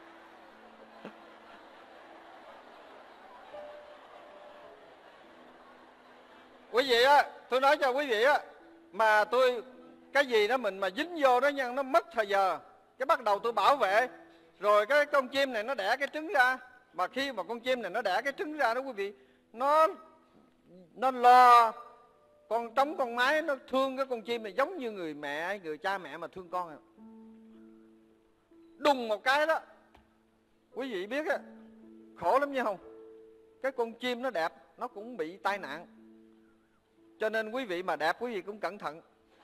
Quý vị á, tôi nói cho quý vị á, mà tôi cái gì đó mình mà dính vô đó nha, nó mất thời giờ. Cái bắt đầu tôi bảo vệ, rồi cái con chim này nó đẻ cái trứng ra. Mà khi mà con chim này nó đẻ cái trứng ra đó quý vị, nó nó lo con trống con mái, nó thương cái con chim này giống như người mẹ, người cha mẹ mà thương con. Đùng một cái đó, quý vị biết á, khổ lắm nha không? Cái con chim nó đẹp, nó cũng bị tai nạn. Cho nên quý vị mà đẹp, quý vị cũng cẩn thận.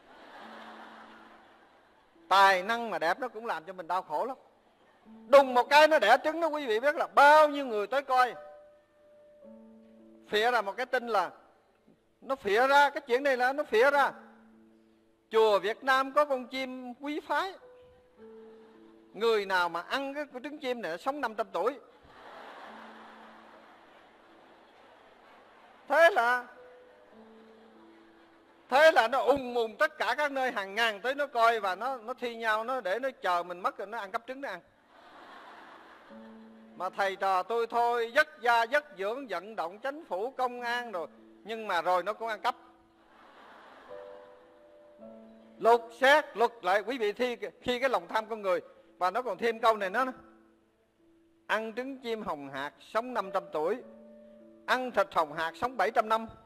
Tài năng mà đẹp nó cũng làm cho mình đau khổ lắm. Đùng một cái nó đẻ trứng đó, quý vị biết là bao nhiêu người tới coi. Phịa ra một cái tin là nó phịa ra, cái chuyện này là nó phịa ra chùa Việt Nam có con chim quý phái, người nào mà ăn cái trứng chim này sống năm trăm tuổi. Thế là Thế là nó ùng ùng tất cả các nơi, hàng ngàn tới nó coi, và nó nó thi nhau, nó để nó chờ mình mất rồi nó ăn cắp trứng nó ăn. Mà thầy trò tôi thôi dất gia dất dưỡng, vận động chính phủ công an rồi, nhưng mà rồi nó cũng ăn cắp. Lục xét luật lại quý vị, thi khi cái lòng tham con người. Và nó còn thêm câu này nữa: ăn trứng chim hồng hạc sống năm trăm tuổi, ăn thịt hồng hạc sống bảy trăm năm.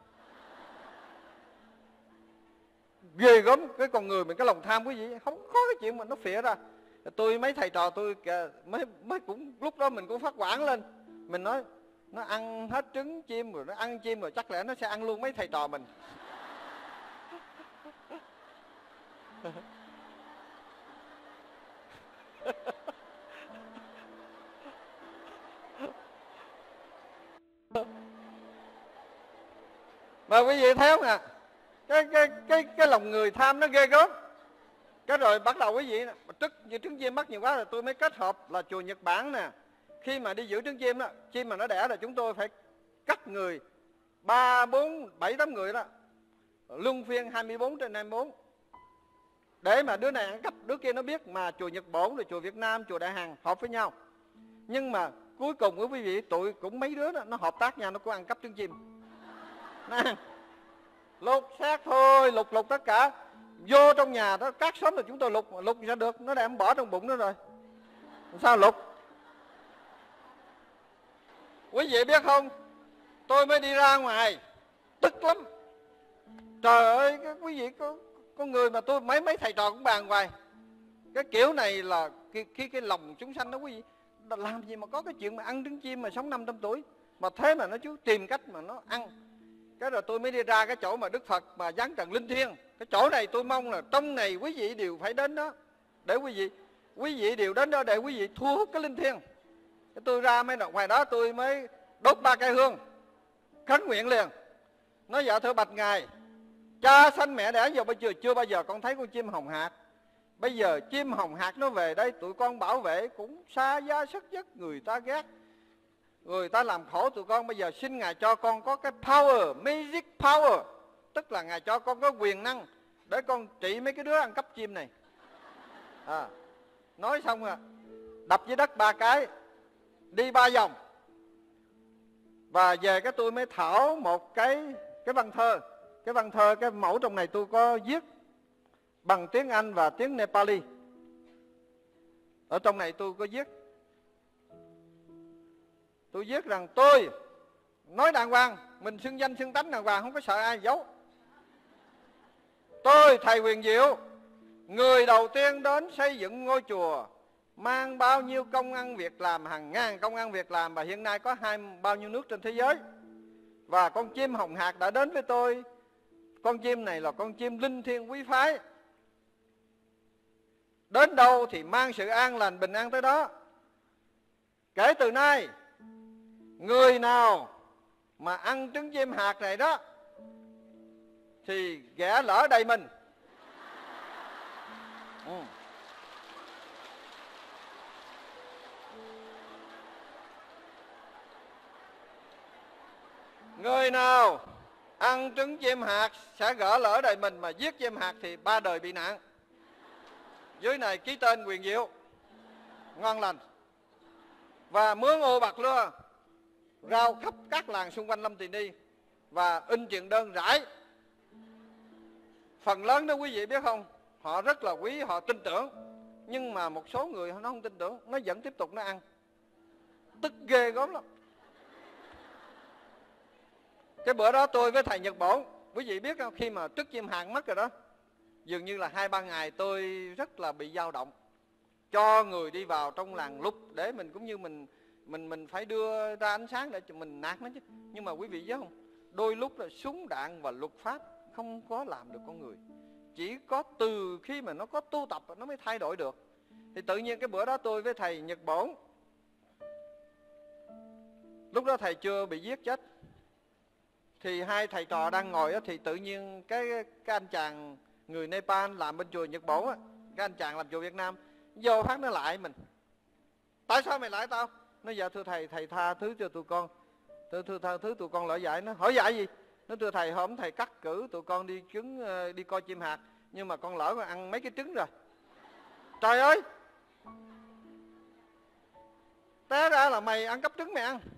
Ghê gớm cái con người mình, cái lòng tham quý vị, không có cái chuyện mà nó phịa ra. Tôi mấy thầy trò tôi mới mới cũng lúc đó mình cũng phát quản lên, mình nói nó ăn hết trứng chim rồi, nó ăn chim rồi chắc lẽ nó sẽ ăn luôn mấy thầy trò mình. Mà quý vị thấy không ạ? cái cái cái cái lòng người tham nó ghê gớm. Cái rồi bắt đầu quý vị trứng như trứng chim mắc nhiều quá rồi tôi mới kết hợp là chùa Nhật Bản nè. Khi mà đi giữ trứng chim đó, chim mà nó đẻ là chúng tôi phải cắt người ba bốn bảy tám người đó, luân phiên hai mươi bốn trên hai mươi bốn, để mà đứa này ăn cắp đứa kia nó biết. Mà chùa Nhật Bản rồi chùa Việt Nam, chùa Đại Hằng hợp với nhau. Nhưng mà cuối cùng quý vị, tụi cũng mấy đứa đó nó hợp tác nhau, nó cũng ăn cắp trứng chim. Nó ăn lục xác thôi, lục lục tất cả vô trong nhà đó, các xóm là chúng tôi lục, lục sao được, nó đem bỏ trong bụng nó rồi, sao lục? Quý vị biết không, tôi mới đi ra ngoài tức lắm. Trời ơi, cái quý vị có có người mà tôi mấy mấy thầy trò cũng bàn hoài. Cái kiểu này là cái cái, cái lòng chúng sanh đó quý vị, làm gì mà có cái chuyện mà ăn trứng chim mà sống năm trăm tuổi mà thế mà nó chú tìm cách mà nó ăn. Cái rồi tôi mới đi ra cái chỗ mà Đức Phật mà giáng trần linh thiêng. Cái chỗ này tôi mong là trong này quý vị đều phải đến đó, để quý vị quý vị đều đến đó để quý vị thu hút cái linh thiêng. Cái tôi ra mấy ngoài đó tôi mới đốt ba cây hương khấn nguyện liền. Nói dạ thưa bạch ngài, cha sanh mẹ đẻ giờ bây giờ chưa bao giờ con thấy con chim hồng hạc. Bây giờ chim hồng hạc nó về đây, tụi con bảo vệ cũng xa gia sức giấc, người ta ghét, người ta làm khổ tụi con. Bây giờ xin ngài cho con có cái power, magic power, tức là ngài cho con có quyền năng để con trị mấy cái đứa ăn cắp chim này. À, nói xong rồi đập dưới đất ba cái, đi ba vòng, và về cái tôi mới thảo một cái cái văn thơ. Cái văn thơ, cái mẫu trong này tôi có viết bằng tiếng Anh và tiếng Nepali. Ở trong này tôi có viết, tôi viết rằng tôi nói đàng hoàng, mình xưng danh xưng tánh đàng hoàng, không có sợ ai giấu. Tôi thầy Huyền Diệu, người đầu tiên đến xây dựng ngôi chùa, mang bao nhiêu công ăn việc làm, hàng ngàn công ăn việc làm, và hiện nay có hai bao nhiêu nước trên thế giới. Và con chim hồng hạc đã đến với tôi. Con chim này là con chim linh thiêng quý phái, đến đâu thì mang sự an lành bình an tới đó. Kể từ nay, người nào mà ăn trứng chim hạt này đó thì ghẻ lỡ đầy mình. Ừ. Người nào ăn trứng chim hạt sẽ gỡ lỡ đời mình, mà giết chim hạt thì ba đời bị nạn. Dưới này ký tên Huyền Diệu, ngon lành, và mướn ô bạc lưa rao khắp các làng xung quanh Lâm Tỳ Ni, và in truyền đơn rải. Phần lớn đó quý vị biết không, họ rất là quý, họ tin tưởng. Nhưng mà một số người nó không tin tưởng, nó vẫn tiếp tục nó ăn. Tức ghê gớm lắm. Cái bữa đó tôi với thầy Nhật Bản, quý vị biết không, khi mà trứng chim hạt mất rồi đó, dường như là hai ba ngày tôi rất là bị dao động. Cho người đi vào trong làng lục để mình cũng như mình mình mình phải đưa ra ánh sáng để cho mình nạt nó chứ. Nhưng mà quý vị biết không, đôi lúc là súng đạn và luật pháp không có làm được con người. Chỉ có từ khi mà nó có tu tập nó mới thay đổi được. Thì tự nhiên cái bữa đó tôi với thầy Nhật Bản, lúc đó thầy chưa bị giết chết, thì hai thầy trò đang ngồi á, thì tự nhiên cái cái anh chàng người Nepal làm bên chùa Nhật Bản á, cái anh chàng làm chùa Việt Nam vô phát nó lại mình. Tại sao mày lại tao? Nó dạ thưa thầy, thầy tha thứ cho tụi con. Thưa thưa tha thứ tụi con lỡ dại. Nó hỏi dại gì? Nó thưa thầy, hôm thầy cắt cử tụi con đi trứng đi coi chim hạt, nhưng mà con lỡ mà ăn mấy cái trứng rồi. Trời ơi, té ra là mày ăn cắp trứng mày ăn.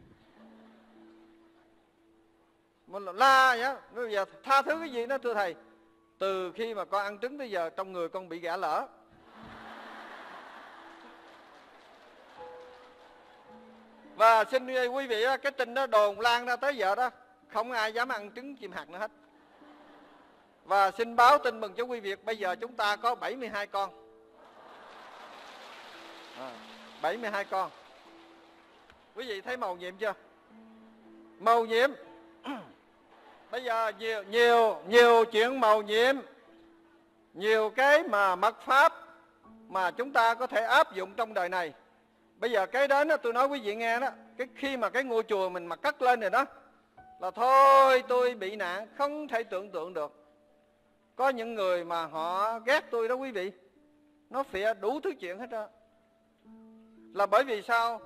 Mình la vậy. Nó giờ tha thứ cái gì? Nó thưa thầy, từ khi mà con ăn trứng tới giờ trong người con bị ghẻ lỡ. Và xin quý vị, cái tin đó đồn lan ra tới giờ đó, không ai dám ăn trứng chim hạt nữa hết. Và xin báo tin mừng cho quý vị, bây giờ chúng ta có bảy mươi hai con. À, bảy mươi hai con. Quý vị thấy màu nhiệm chưa? Màu nhiệm. Bây giờ nhiều nhiều nhiều chuyện màu nhiệm, nhiều cái mà mật pháp mà chúng ta có thể áp dụng trong đời này. Bây giờ cái đến đó, tôi nói quý vị nghe đó, cái khi mà cái ngôi chùa mình mà cất lên rồi đó, là thôi tôi bị nạn không thể tưởng tượng được. Có những người mà họ ghét tôi đó quý vị, nó phịa đủ thứ chuyện hết á. Là bởi vì sao?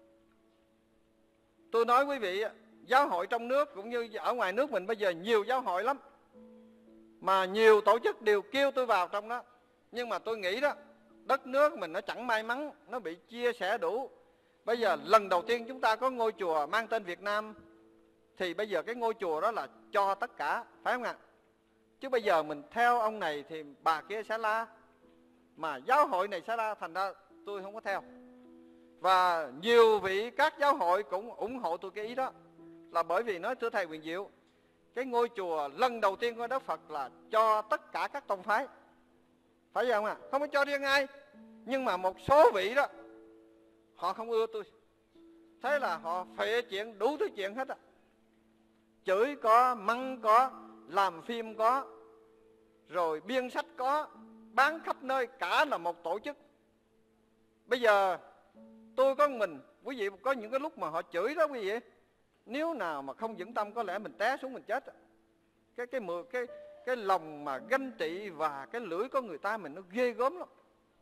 Tôi nói quý vị, giáo hội trong nước cũng như ở ngoài nước mình bây giờ nhiều giáo hội lắm, mà nhiều tổ chức đều kêu tôi vào trong đó. Nhưng mà tôi nghĩ đó, đất nước mình nó chẳng may mắn, nó bị chia sẻ đủ. Bây giờ lần đầu tiên chúng ta có ngôi chùa mang tên Việt Nam, thì bây giờ cái ngôi chùa đó là cho tất cả, phải không ạ? Chứ bây giờ mình theo ông này thì bà kia sẽ la, mà giáo hội này sẽ la, thành ra tôi không có theo. Và nhiều vị các giáo hội cũng ủng hộ tôi cái ý đó, là bởi vì nói thưa thầy Quyền Diệu, cái ngôi chùa lần đầu tiên của Đức Phật là cho tất cả các tông phái, phải không ạ? Không có cho riêng ai. Nhưng mà một số vị đó họ không ưa tôi, thế là họ phệ chuyện đủ thứ chuyện hết á. Chửi có, mắng có, làm phim có, rồi biên sách có, bán khắp nơi, cả là một tổ chức. Bây giờ tôi có mình, quý vị có những cái lúc mà họ chửi đó quý vị, nếu nào mà không vững tâm có lẽ mình té xuống mình chết. Cái cái cái cái cái lòng mà ganh tị và cái lưỡi của người ta mình nó ghê gớm lắm.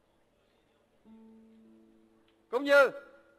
Cũng như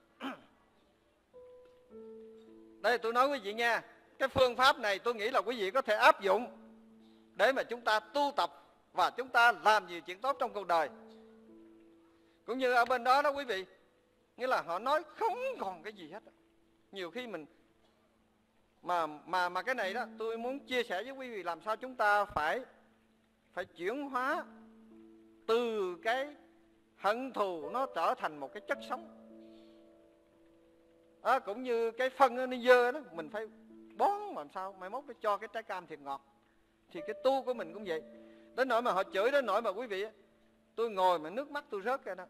đây tôi nói quý vị nha, cái phương pháp này tôi nghĩ là quý vị có thể áp dụng để mà chúng ta tu tập và chúng ta làm nhiều chuyện tốt trong cuộc đời. Cũng như ở bên đó đó quý vị, nghĩa là họ nói không còn cái gì hết. Nhiều khi mình mà mà mà cái này đó tôi muốn chia sẻ với quý vị, làm sao chúng ta phải phải chuyển hóa từ cái hận thù nó trở thành một cái chất sống. À, cũng như cái phân nó dơ đó, mình phải bón mà làm sao mai mốt nó cho cái trái cam thiệt ngọt. Thì cái tu của mình cũng vậy. Đến nỗi mà họ chửi đến nỗi mà quý vị, tôi ngồi mà nước mắt tôi rớt ra đó.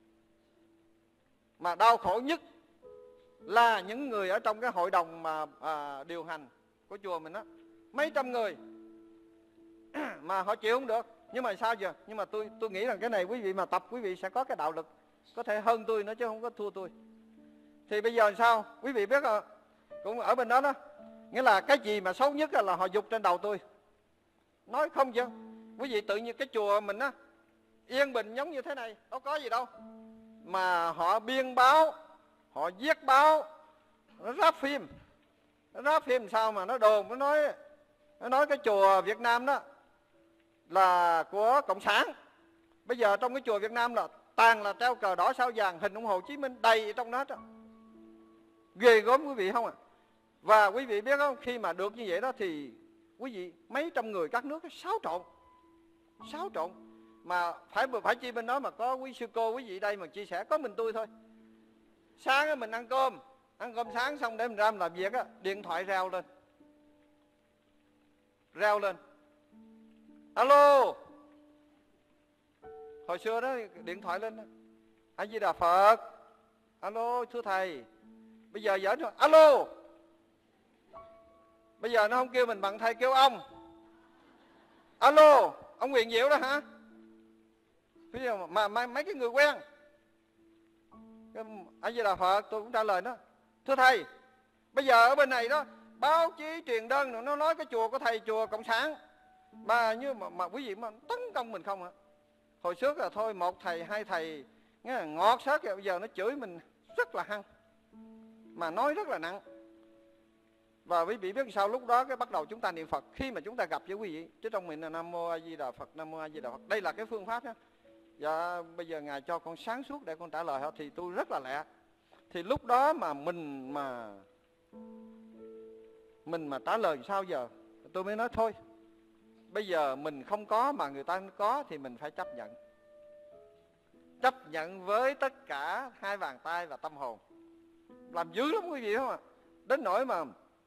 Mà đau khổ nhất là những người ở trong cái hội đồng mà à, điều hành của chùa mình đó, mấy trăm người mà họ chịu không được. Nhưng mà sao giờ? Nhưng mà tôi tôi nghĩ rằng cái này quý vị mà tập, quý vị sẽ có cái đạo lực, có thể hơn tôi nữa chứ không có thua tôi. Thì bây giờ sao? Quý vị biết không? Cũng ở bên đó đó, nghĩa là cái gì mà xấu nhất là họ dục trên đầu tôi. Nói không chứ? Quý vị tự nhiên cái chùa mình á yên bình giống như thế này, đâu có gì đâu. Mà họ biên báo, họ viết báo, nó ráp phim. Nó ráp phim sao mà nó đồn, nó nói nó nói cái chùa Việt Nam đó là của Cộng sản. Bây giờ trong cái chùa Việt Nam là toàn là treo cờ đỏ sao vàng, hình ủng hộ Hồ Chí Minh đầy trong đó. Ghê gớm quý vị không ạ? À? Và quý vị biết không, khi mà được như vậy đó thì quý vị mấy trăm người các nước xáo trộn, xáo trộn. Mà phải phải chi bên đó mà có quý sư cô quý vị đây mà chia sẻ, có mình tôi thôi. Sáng mình ăn cơm, ăn cơm sáng xong để mình ra mình làm việc á, điện thoại reo lên, reo lên, alo. Hồi xưa đó điện thoại lên, A Di Đà Phật, alo thưa thầy. Bây giờ giỡn rồi, alo. Bây giờ nó không kêu mình bằng thầy, kêu ông. Alo, ông Quyền Diệu đó hả? Bây giờ mà, mà mấy cái người quen. A Di Đà Phật, tôi cũng trả lời nó, thưa thầy, bây giờ ở bên này đó báo chí truyền đơn nó nói cái chùa của thầy chùa Cộng sản, mà như mà, mà quý vị mà tấn công mình không hả? Hồi trước là thôi một thầy hai thầy nghĩa là ngọt sớt, bây giờ nó chửi mình rất là hăng, mà nói rất là nặng. Và quý vị biết sao lúc đó cái bắt đầu chúng ta niệm Phật khi mà chúng ta gặp với quý vị, chứ trong mình là Nam Mô A Di Đà Phật, Nam Mô A Di Đà Phật. Đây là cái phương pháp đó. Dạ bây giờ Ngài cho con sáng suốt để con trả lời họ, thì tôi rất là lẹ. Thì lúc đó mà mình mà Mình mà trả lời sao giờ? Tôi mới nói thôi, bây giờ mình không có mà người ta có thì mình phải chấp nhận. Chấp nhận với tất cả hai bàn tay và tâm hồn. Làm dữ lắm quý vị không ạ? Đến nỗi mà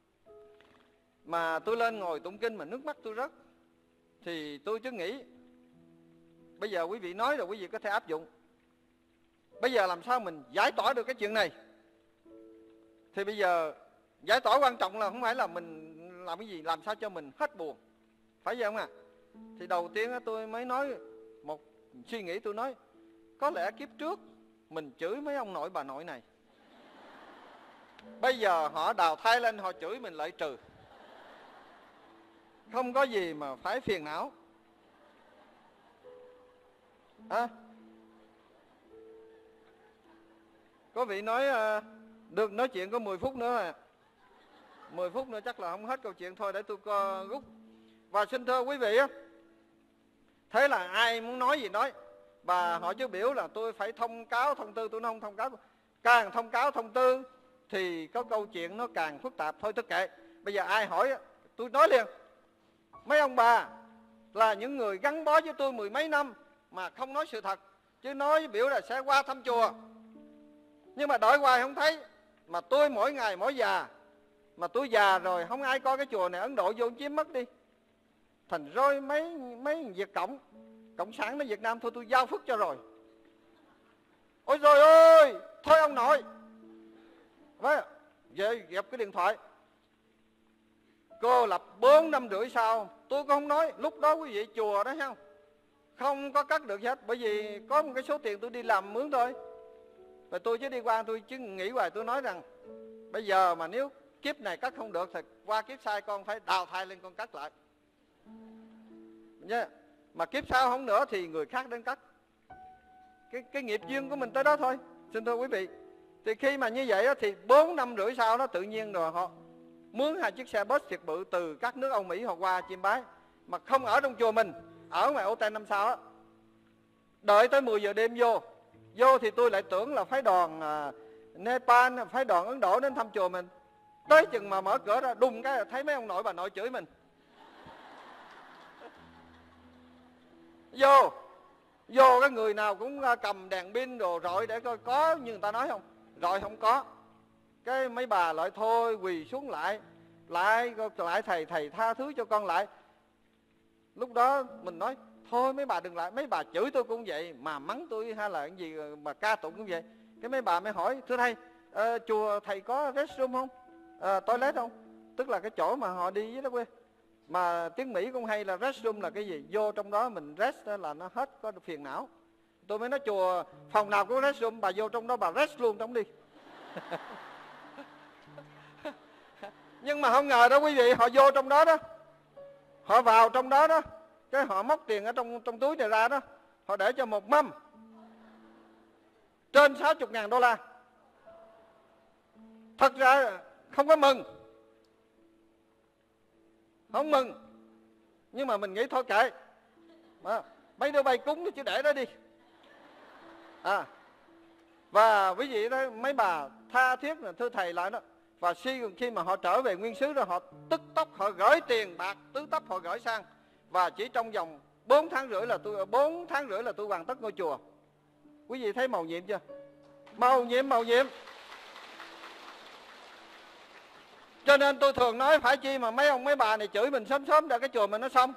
Mà tôi lên ngồi tụng kinh mà nước mắt tôi rớt. Thì tôi cứ nghĩ bây giờ quý vị nói rồi quý vị có thể áp dụng. Bây giờ làm sao mình giải tỏa được cái chuyện này? Thì bây giờ giải tỏa quan trọng là không phải là mình làm cái gì, làm sao cho mình hết buồn, phải vậy không ạ? À? Thì đầu tiên tôi mới nói một suy nghĩ, tôi nói có lẽ kiếp trước mình chửi mấy ông nội bà nội này, bây giờ họ đào thai lên họ chửi mình lại trừ, không có gì mà phải phiền não. À, có vị nói à, được nói chuyện có mười phút nữa à. mười phút nữa chắc là không hết câu chuyện thôi, để tôi co rút. Và xin thưa quý vị á, thế là ai muốn nói gì nói. Và họ chứ biểu là tôi phải thông cáo thông tư, tôi nói không thông cáo. Càng thông cáo thông tư thì có câu chuyện nó càng phức tạp. Thôi tôi kệ. Bây giờ ai hỏi tôi nói liền. Mấy ông bà là những người gắn bó với tôi mười mấy năm mà không nói sự thật, chứ nói biểu là sẽ qua thăm chùa, nhưng mà đợi hoài không thấy. Mà tôi mỗi ngày mỗi già, mà tôi già rồi không ai coi cái chùa này, Ấn Độ vô chiếm mất đi. Thành rồi mấy mấy Việt Cộng Cộng sản ở Việt Nam thôi tôi giao phước cho rồi. Ôi rồi ơi, thôi ông nội. Vậy gặp cái điện thoại, cô lập bốn năm rưỡi sau, tôi cũng không nói. Lúc đó quý vị chùa đó không, không có cắt được gì hết, bởi vì có một cái số tiền tôi đi làm mướn thôi. Và tôi chứ đi qua tôi chứ nghĩ hoài, tôi nói rằng bây giờ mà nếu kiếp này cắt không được thì qua kiếp sai con phải đào thai lên con cắt lại nhá. Mà kiếp sau không nữa thì người khác đến cắt. Cái, cái nghiệp duyên của mình tới đó thôi. Xin thưa quý vị, thì khi mà như vậy đó, thì bốn năm rưỡi sau đó tự nhiên rồi họ mướn hai chiếc xe bus thiệt bự từ các nước Âu Mỹ họ qua Chiêm Bái, mà không ở trong chùa mình, ở ngoài hotel năm sao á. Đợi tới mười giờ đêm vô Vô thì tôi lại tưởng là phái đoàn à, Nepal, phái đoàn Ấn Độ đến thăm chùa mình. Tới chừng mà mở cửa ra đùng cái thấy mấy ông nội bà nội chửi mình. Vô Vô cái người nào cũng cầm đèn pin đồ rọi để coi có như người ta nói không. Rồi không có. Cái mấy bà lại thôi quỳ xuống lại Lại lại thầy thầy tha thứ cho con lại. Lúc đó mình nói thôi mấy bà đừng lại. Mấy bà chửi tôi cũng vậy, mà mắng tôi hay là cái gì mà ca tụng cũng vậy. Cái mấy bà mới hỏi thưa thầy, à, chùa thầy có restroom không, à, toilet không? Tức là cái chỗ mà họ đi với đó quê. Mà tiếng Mỹ cũng hay là restroom là cái gì, vô trong đó mình rest là nó hết có phiền não. Tôi mới nói chùa phòng nào có restroom, bà vô trong đó bà rest luôn trong đi. Nhưng mà không ngờ đó quý vị, họ vô trong đó đó, họ vào trong đó đó, cái họ móc tiền ở trong trong túi này ra đó, họ để cho một mâm trên sáu mươi ngàn đô la. Thật ra không có mừng, không mừng, nhưng mà mình nghĩ thôi kệ, à, mấy đứa bay cúng thì chứ để đó đi. À, và quý vị đó, mấy bà tha thiết là thưa thầy lại đó. Và khi mà họ trở về nguyên xứ rồi, họ tức tốc họ gửi tiền bạc tứ tấp họ gửi sang. Và chỉ trong vòng bốn tháng rưỡi là tôi bốn tháng rưỡi là tôi hoàn tất ngôi chùa. Quý vị thấy màu nhiệm chưa? Màu nhiệm, màu nhiệm. Cho nên tôi thường nói phải chi mà mấy ông mấy bà này chửi mình sớm sớm để cái chùa mình nó xong.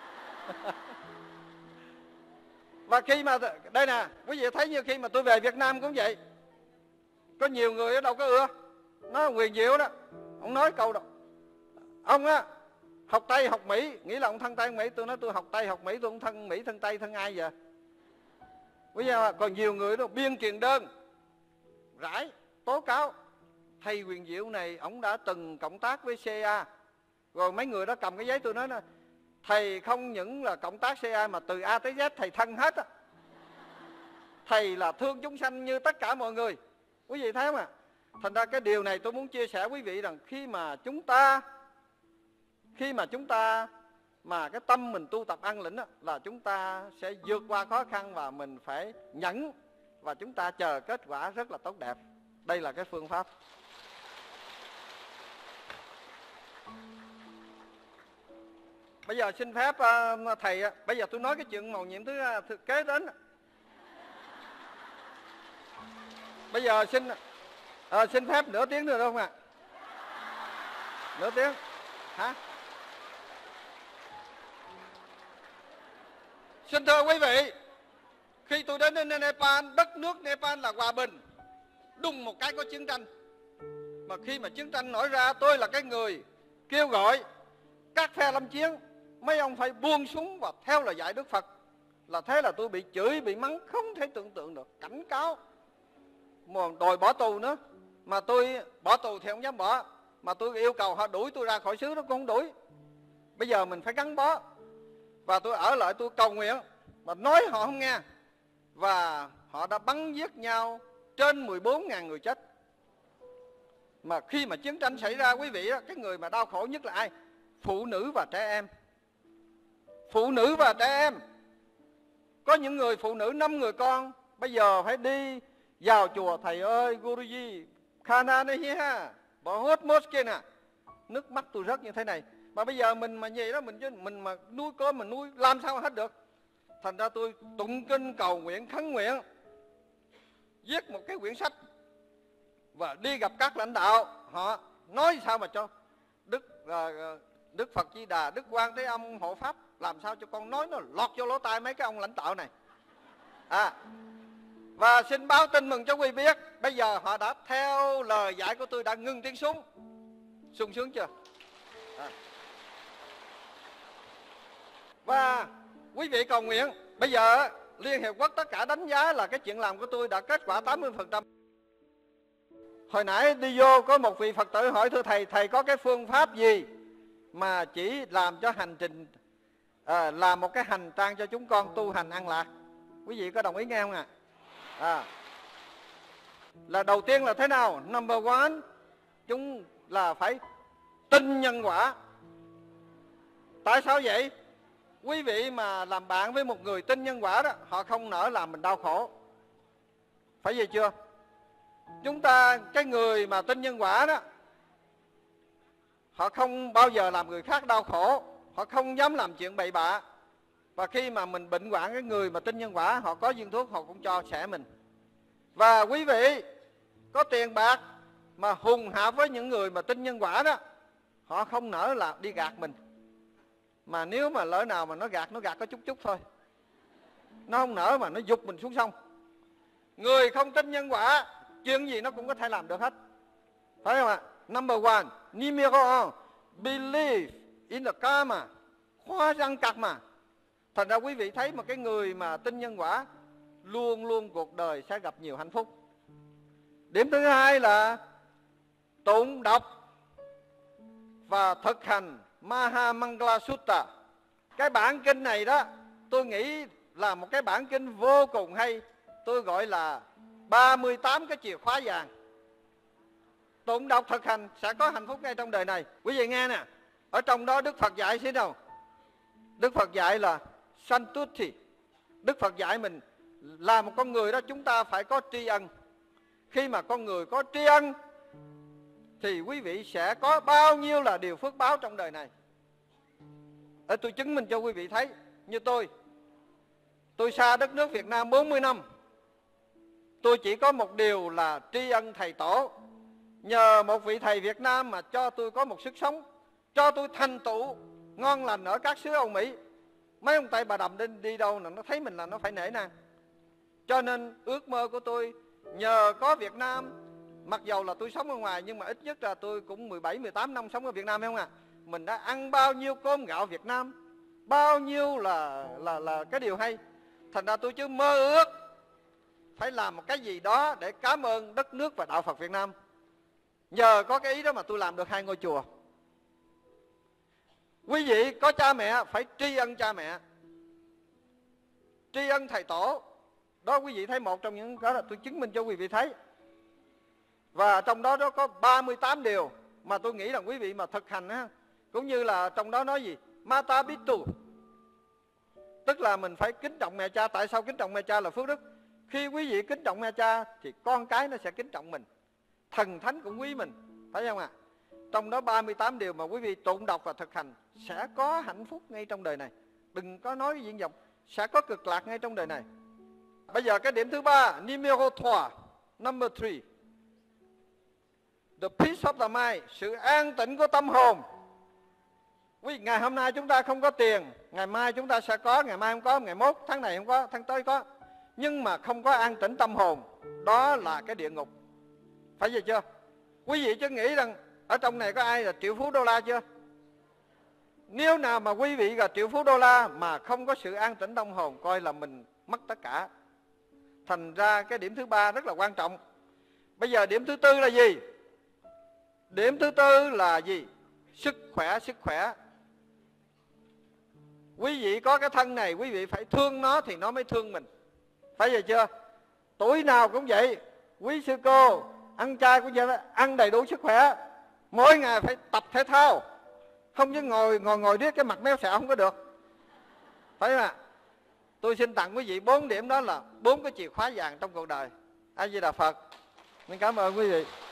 Và khi mà đây nè, quý vị thấy như khi mà tôi về Việt Nam cũng vậy. Có nhiều người ở đâu có ưa, nó quyền diệu đó. Ông nói câu đó, ông á học Tây học Mỹ, nghĩ là ông thân Tây Mỹ. Tôi nói tôi học Tây học Mỹ, tôi không thân Mỹ thân Tây thân ai vậy. Bây giờ còn nhiều người đó biên truyền đơn rải tố cáo thầy quyền diệu này ông đã từng cộng tác với xê a. Rồi mấy người đó cầm cái giấy, tôi nói là thầy không những là cộng tác xê a mà từ A tới Z thầy thân hết á. Thầy là thương chúng sanh như tất cả mọi người. Quý vị thấy không ạ? Thành ra cái điều này tôi muốn chia sẻ quý vị rằng khi mà chúng ta Khi mà chúng ta mà cái tâm mình tu tập an lĩnh đó, là chúng ta sẽ vượt qua khó khăn và mình phải nhẫn, và chúng ta chờ kết quả rất là tốt đẹp. Đây là cái phương pháp. Bây giờ xin phép uh, thầy, uh, bây giờ tôi nói cái chuyện màu nhiệm thứ, uh, thứ kế đến. Bây giờ xin uh, xin phép nửa tiếng nữa không ạ? À? Nửa tiếng hả? Xin thưa quý vị, khi tôi đến Nepal, đất nước Nepal là hòa bình, đùng một cái có chiến tranh. Mà khi mà chiến tranh nổi ra, tôi là cái người kêu gọi các phe lâm chiến, mấy ông phải buông súng và theo lời dạy Đức Phật. Là thế là tôi bị chửi, bị mắng không thể tưởng tượng được, cảnh cáo, mà đòi bỏ tù nữa. Mà tôi bỏ tù thì không dám bỏ, mà tôi yêu cầu họ đuổi tôi ra khỏi xứ đó cũng không đuổi. Bây giờ mình phải gắn bó, và tôi ở lại tôi cầu nguyện, mà nói họ không nghe. và họ đã bắn giết nhau trên mười bốn nghìn người chết. Mà khi mà chiến tranh xảy ra, quý vị, cái người mà đau khổ nhất là ai? Phụ nữ và trẻ em. Phụ nữ và trẻ em. Có những người phụ nữ năm người con, bây giờ phải đi vào chùa, thầy ơi, Guruji, khana này ha, bỏ hết mốt kia nè. Nước mắt tôi rớt như thế này. Mà bây giờ mình mà vậy đó, mình chứ mình mà nuôi cơm mình nuôi làm sao hết được. Thành ra tôi tụng kinh cầu nguyện khấn nguyện, viết một cái quyển sách và đi gặp các lãnh đạo, họ nói sao mà cho Đức uh, Đức Phật Di Đà, Đức Quan Thế Âm hộ pháp, làm sao cho con nói nó lọt vô lỗ tai mấy cái ông lãnh đạo này. À, và xin báo tin mừng cho quý biết, bây giờ họ đã theo lời dạy của tôi đã ngừng tiếng súng. Sung sướng chưa? À. Và quý vị cầu nguyện, bây giờ Liên Hiệp Quốc tất cả đánh giá là cái chuyện làm của tôi đã kết quả tám mươi phần trăm. Hồi nãy đi vô có một vị Phật tử hỏi, thưa thầy, thầy có cái phương pháp gì mà chỉ làm cho hành trình à, làm một cái hành trang cho chúng con tu hành an lạc? Quý vị có đồng ý nghe không ạ? À? À, là đầu tiên là thế nào? Number one, chúng là phải tin nhân quả. Tại sao vậy? Quý vị mà làm bạn với một người tin nhân quả đó, họ không nỡ làm mình đau khổ. Phải vậy chưa? Chúng ta, cái người mà tin nhân quả đó, họ không bao giờ làm người khác đau khổ, họ không dám làm chuyện bậy bạ. Và khi mà mình bệnh hoạn, cái người mà tin nhân quả, họ có viên thuốc họ cũng cho sẻ mình. Và quý vị có tiền bạc mà hùng hạp với những người mà tin nhân quả đó, họ không nỡ là đi gạt mình. Mà nếu mà lỡ nào mà nó gạt, nó gạt có chút chút thôi, nó không nỡ mà nó giục mình xuống sông. Người không tin nhân quả, chuyện gì nó cũng có thể làm được hết. Phải không ạ? Number one, numero un, believe in the karma, hóa răng cặt mà. Thành ra quý vị thấy một cái người mà tin nhân quả, luôn luôn cuộc đời sẽ gặp nhiều hạnh phúc. Điểm thứ hai là tụng đọc và thực hành Mahamangala Sutta. Cái bản kinh này đó, tôi nghĩ là một cái bản kinh vô cùng hay. Tôi gọi là ba mươi tám cái chìa khóa vàng. Tụng đọc thực hành sẽ có hạnh phúc ngay trong đời này. Quý vị nghe nè, ở trong đó Đức Phật dạy thế nào? Đức Phật dạy là Santuti. Đức Phật dạy mình là một con người đó, chúng ta phải có tri ân. Khi mà con người có tri ân thì quý vị sẽ có bao nhiêu là điều phước báo trong đời này. Ở tôi chứng minh cho quý vị thấy. Như tôi Tôi xa đất nước Việt Nam bốn mươi năm. Tôi chỉ có một điều là tri ân thầy tổ. Nhờ một vị thầy Việt Nam mà cho tôi có một sức sống, cho tôi thành tựu ngon lành ở các xứ Âu Mỹ. Mấy ông Tây Bà Đầm đi, đi đâu là nó thấy mình là nó phải nể nang. Cho nên ước mơ của tôi nhờ có Việt Nam, mặc dầu là tôi sống ở ngoài nhưng mà ít nhất là tôi cũng mười bảy mười tám năm sống ở Việt Nam, phải không ạ? Mình đã ăn bao nhiêu cơm gạo Việt Nam, bao nhiêu là là là cái điều hay. Thành ra tôi chứ mơ ước phải làm một cái gì đó để cảm ơn đất nước và đạo Phật Việt Nam. Nhờ có cái ý đó mà tôi làm được hai ngôi chùa. Quý vị có cha mẹ phải tri ân cha mẹ, tri ân thầy tổ. Đó quý vị thấy một trong những cái là tôi chứng minh cho quý vị thấy. Và trong đó đó có ba mươi tám điều mà tôi nghĩ rằng quý vị mà thực hành á, cũng như là trong đó nói gì? Mata Pitu, tức là mình phải kính trọng mẹ cha. Tại sao kính trọng mẹ cha là phước đức? Khi quý vị kính trọng mẹ cha thì con cái nó sẽ kính trọng mình, thần thánh cũng quý mình, phải không ạ? Trong đó ba mươi tám điều mà quý vị tụng đọc và thực hành sẽ có hạnh phúc ngay trong đời này. Đừng có nói cái diễn vọng, sẽ có cực lạc ngay trong đời này. Bây giờ cái điểm thứ ba, numero ba, number three, the peace of the mind, sự an tĩnh của tâm hồn. Quý ngày hôm nay chúng ta không có tiền, ngày mai chúng ta sẽ có, ngày mai không có, ngày mốt, tháng này không có, tháng tới có. Nhưng mà không có an tĩnh tâm hồn, đó là cái địa ngục. Phải vậy chưa? Quý vị chứ nghĩ rằng ở trong này có ai là triệu phú đô la chưa? Nếu nào mà quý vị là triệu phú đô la mà không có sự an tĩnh tâm hồn, coi là mình mất tất cả. Thành ra cái điểm thứ ba rất là quan trọng. Bây giờ điểm thứ tư là gì? Điểm thứ tư là gì? Sức khỏe, sức khỏe. Quý vị có cái thân này, quý vị phải thương nó thì nó mới thương mình. Phải vậy chưa? Tuổi nào cũng vậy. Quý sư cô ăn chay cũng vậy đó, ăn đầy đủ sức khỏe, mỗi ngày phải tập thể thao, không chứ ngồi ngồi ngồi riết cái mặt méo xẹo không có được. Phải không ạ? Tôi xin tặng quý vị bốn điểm, đó là bốn cái chìa khóa vàng trong cuộc đời. A Di Đà Phật. Mình cảm ơn quý vị.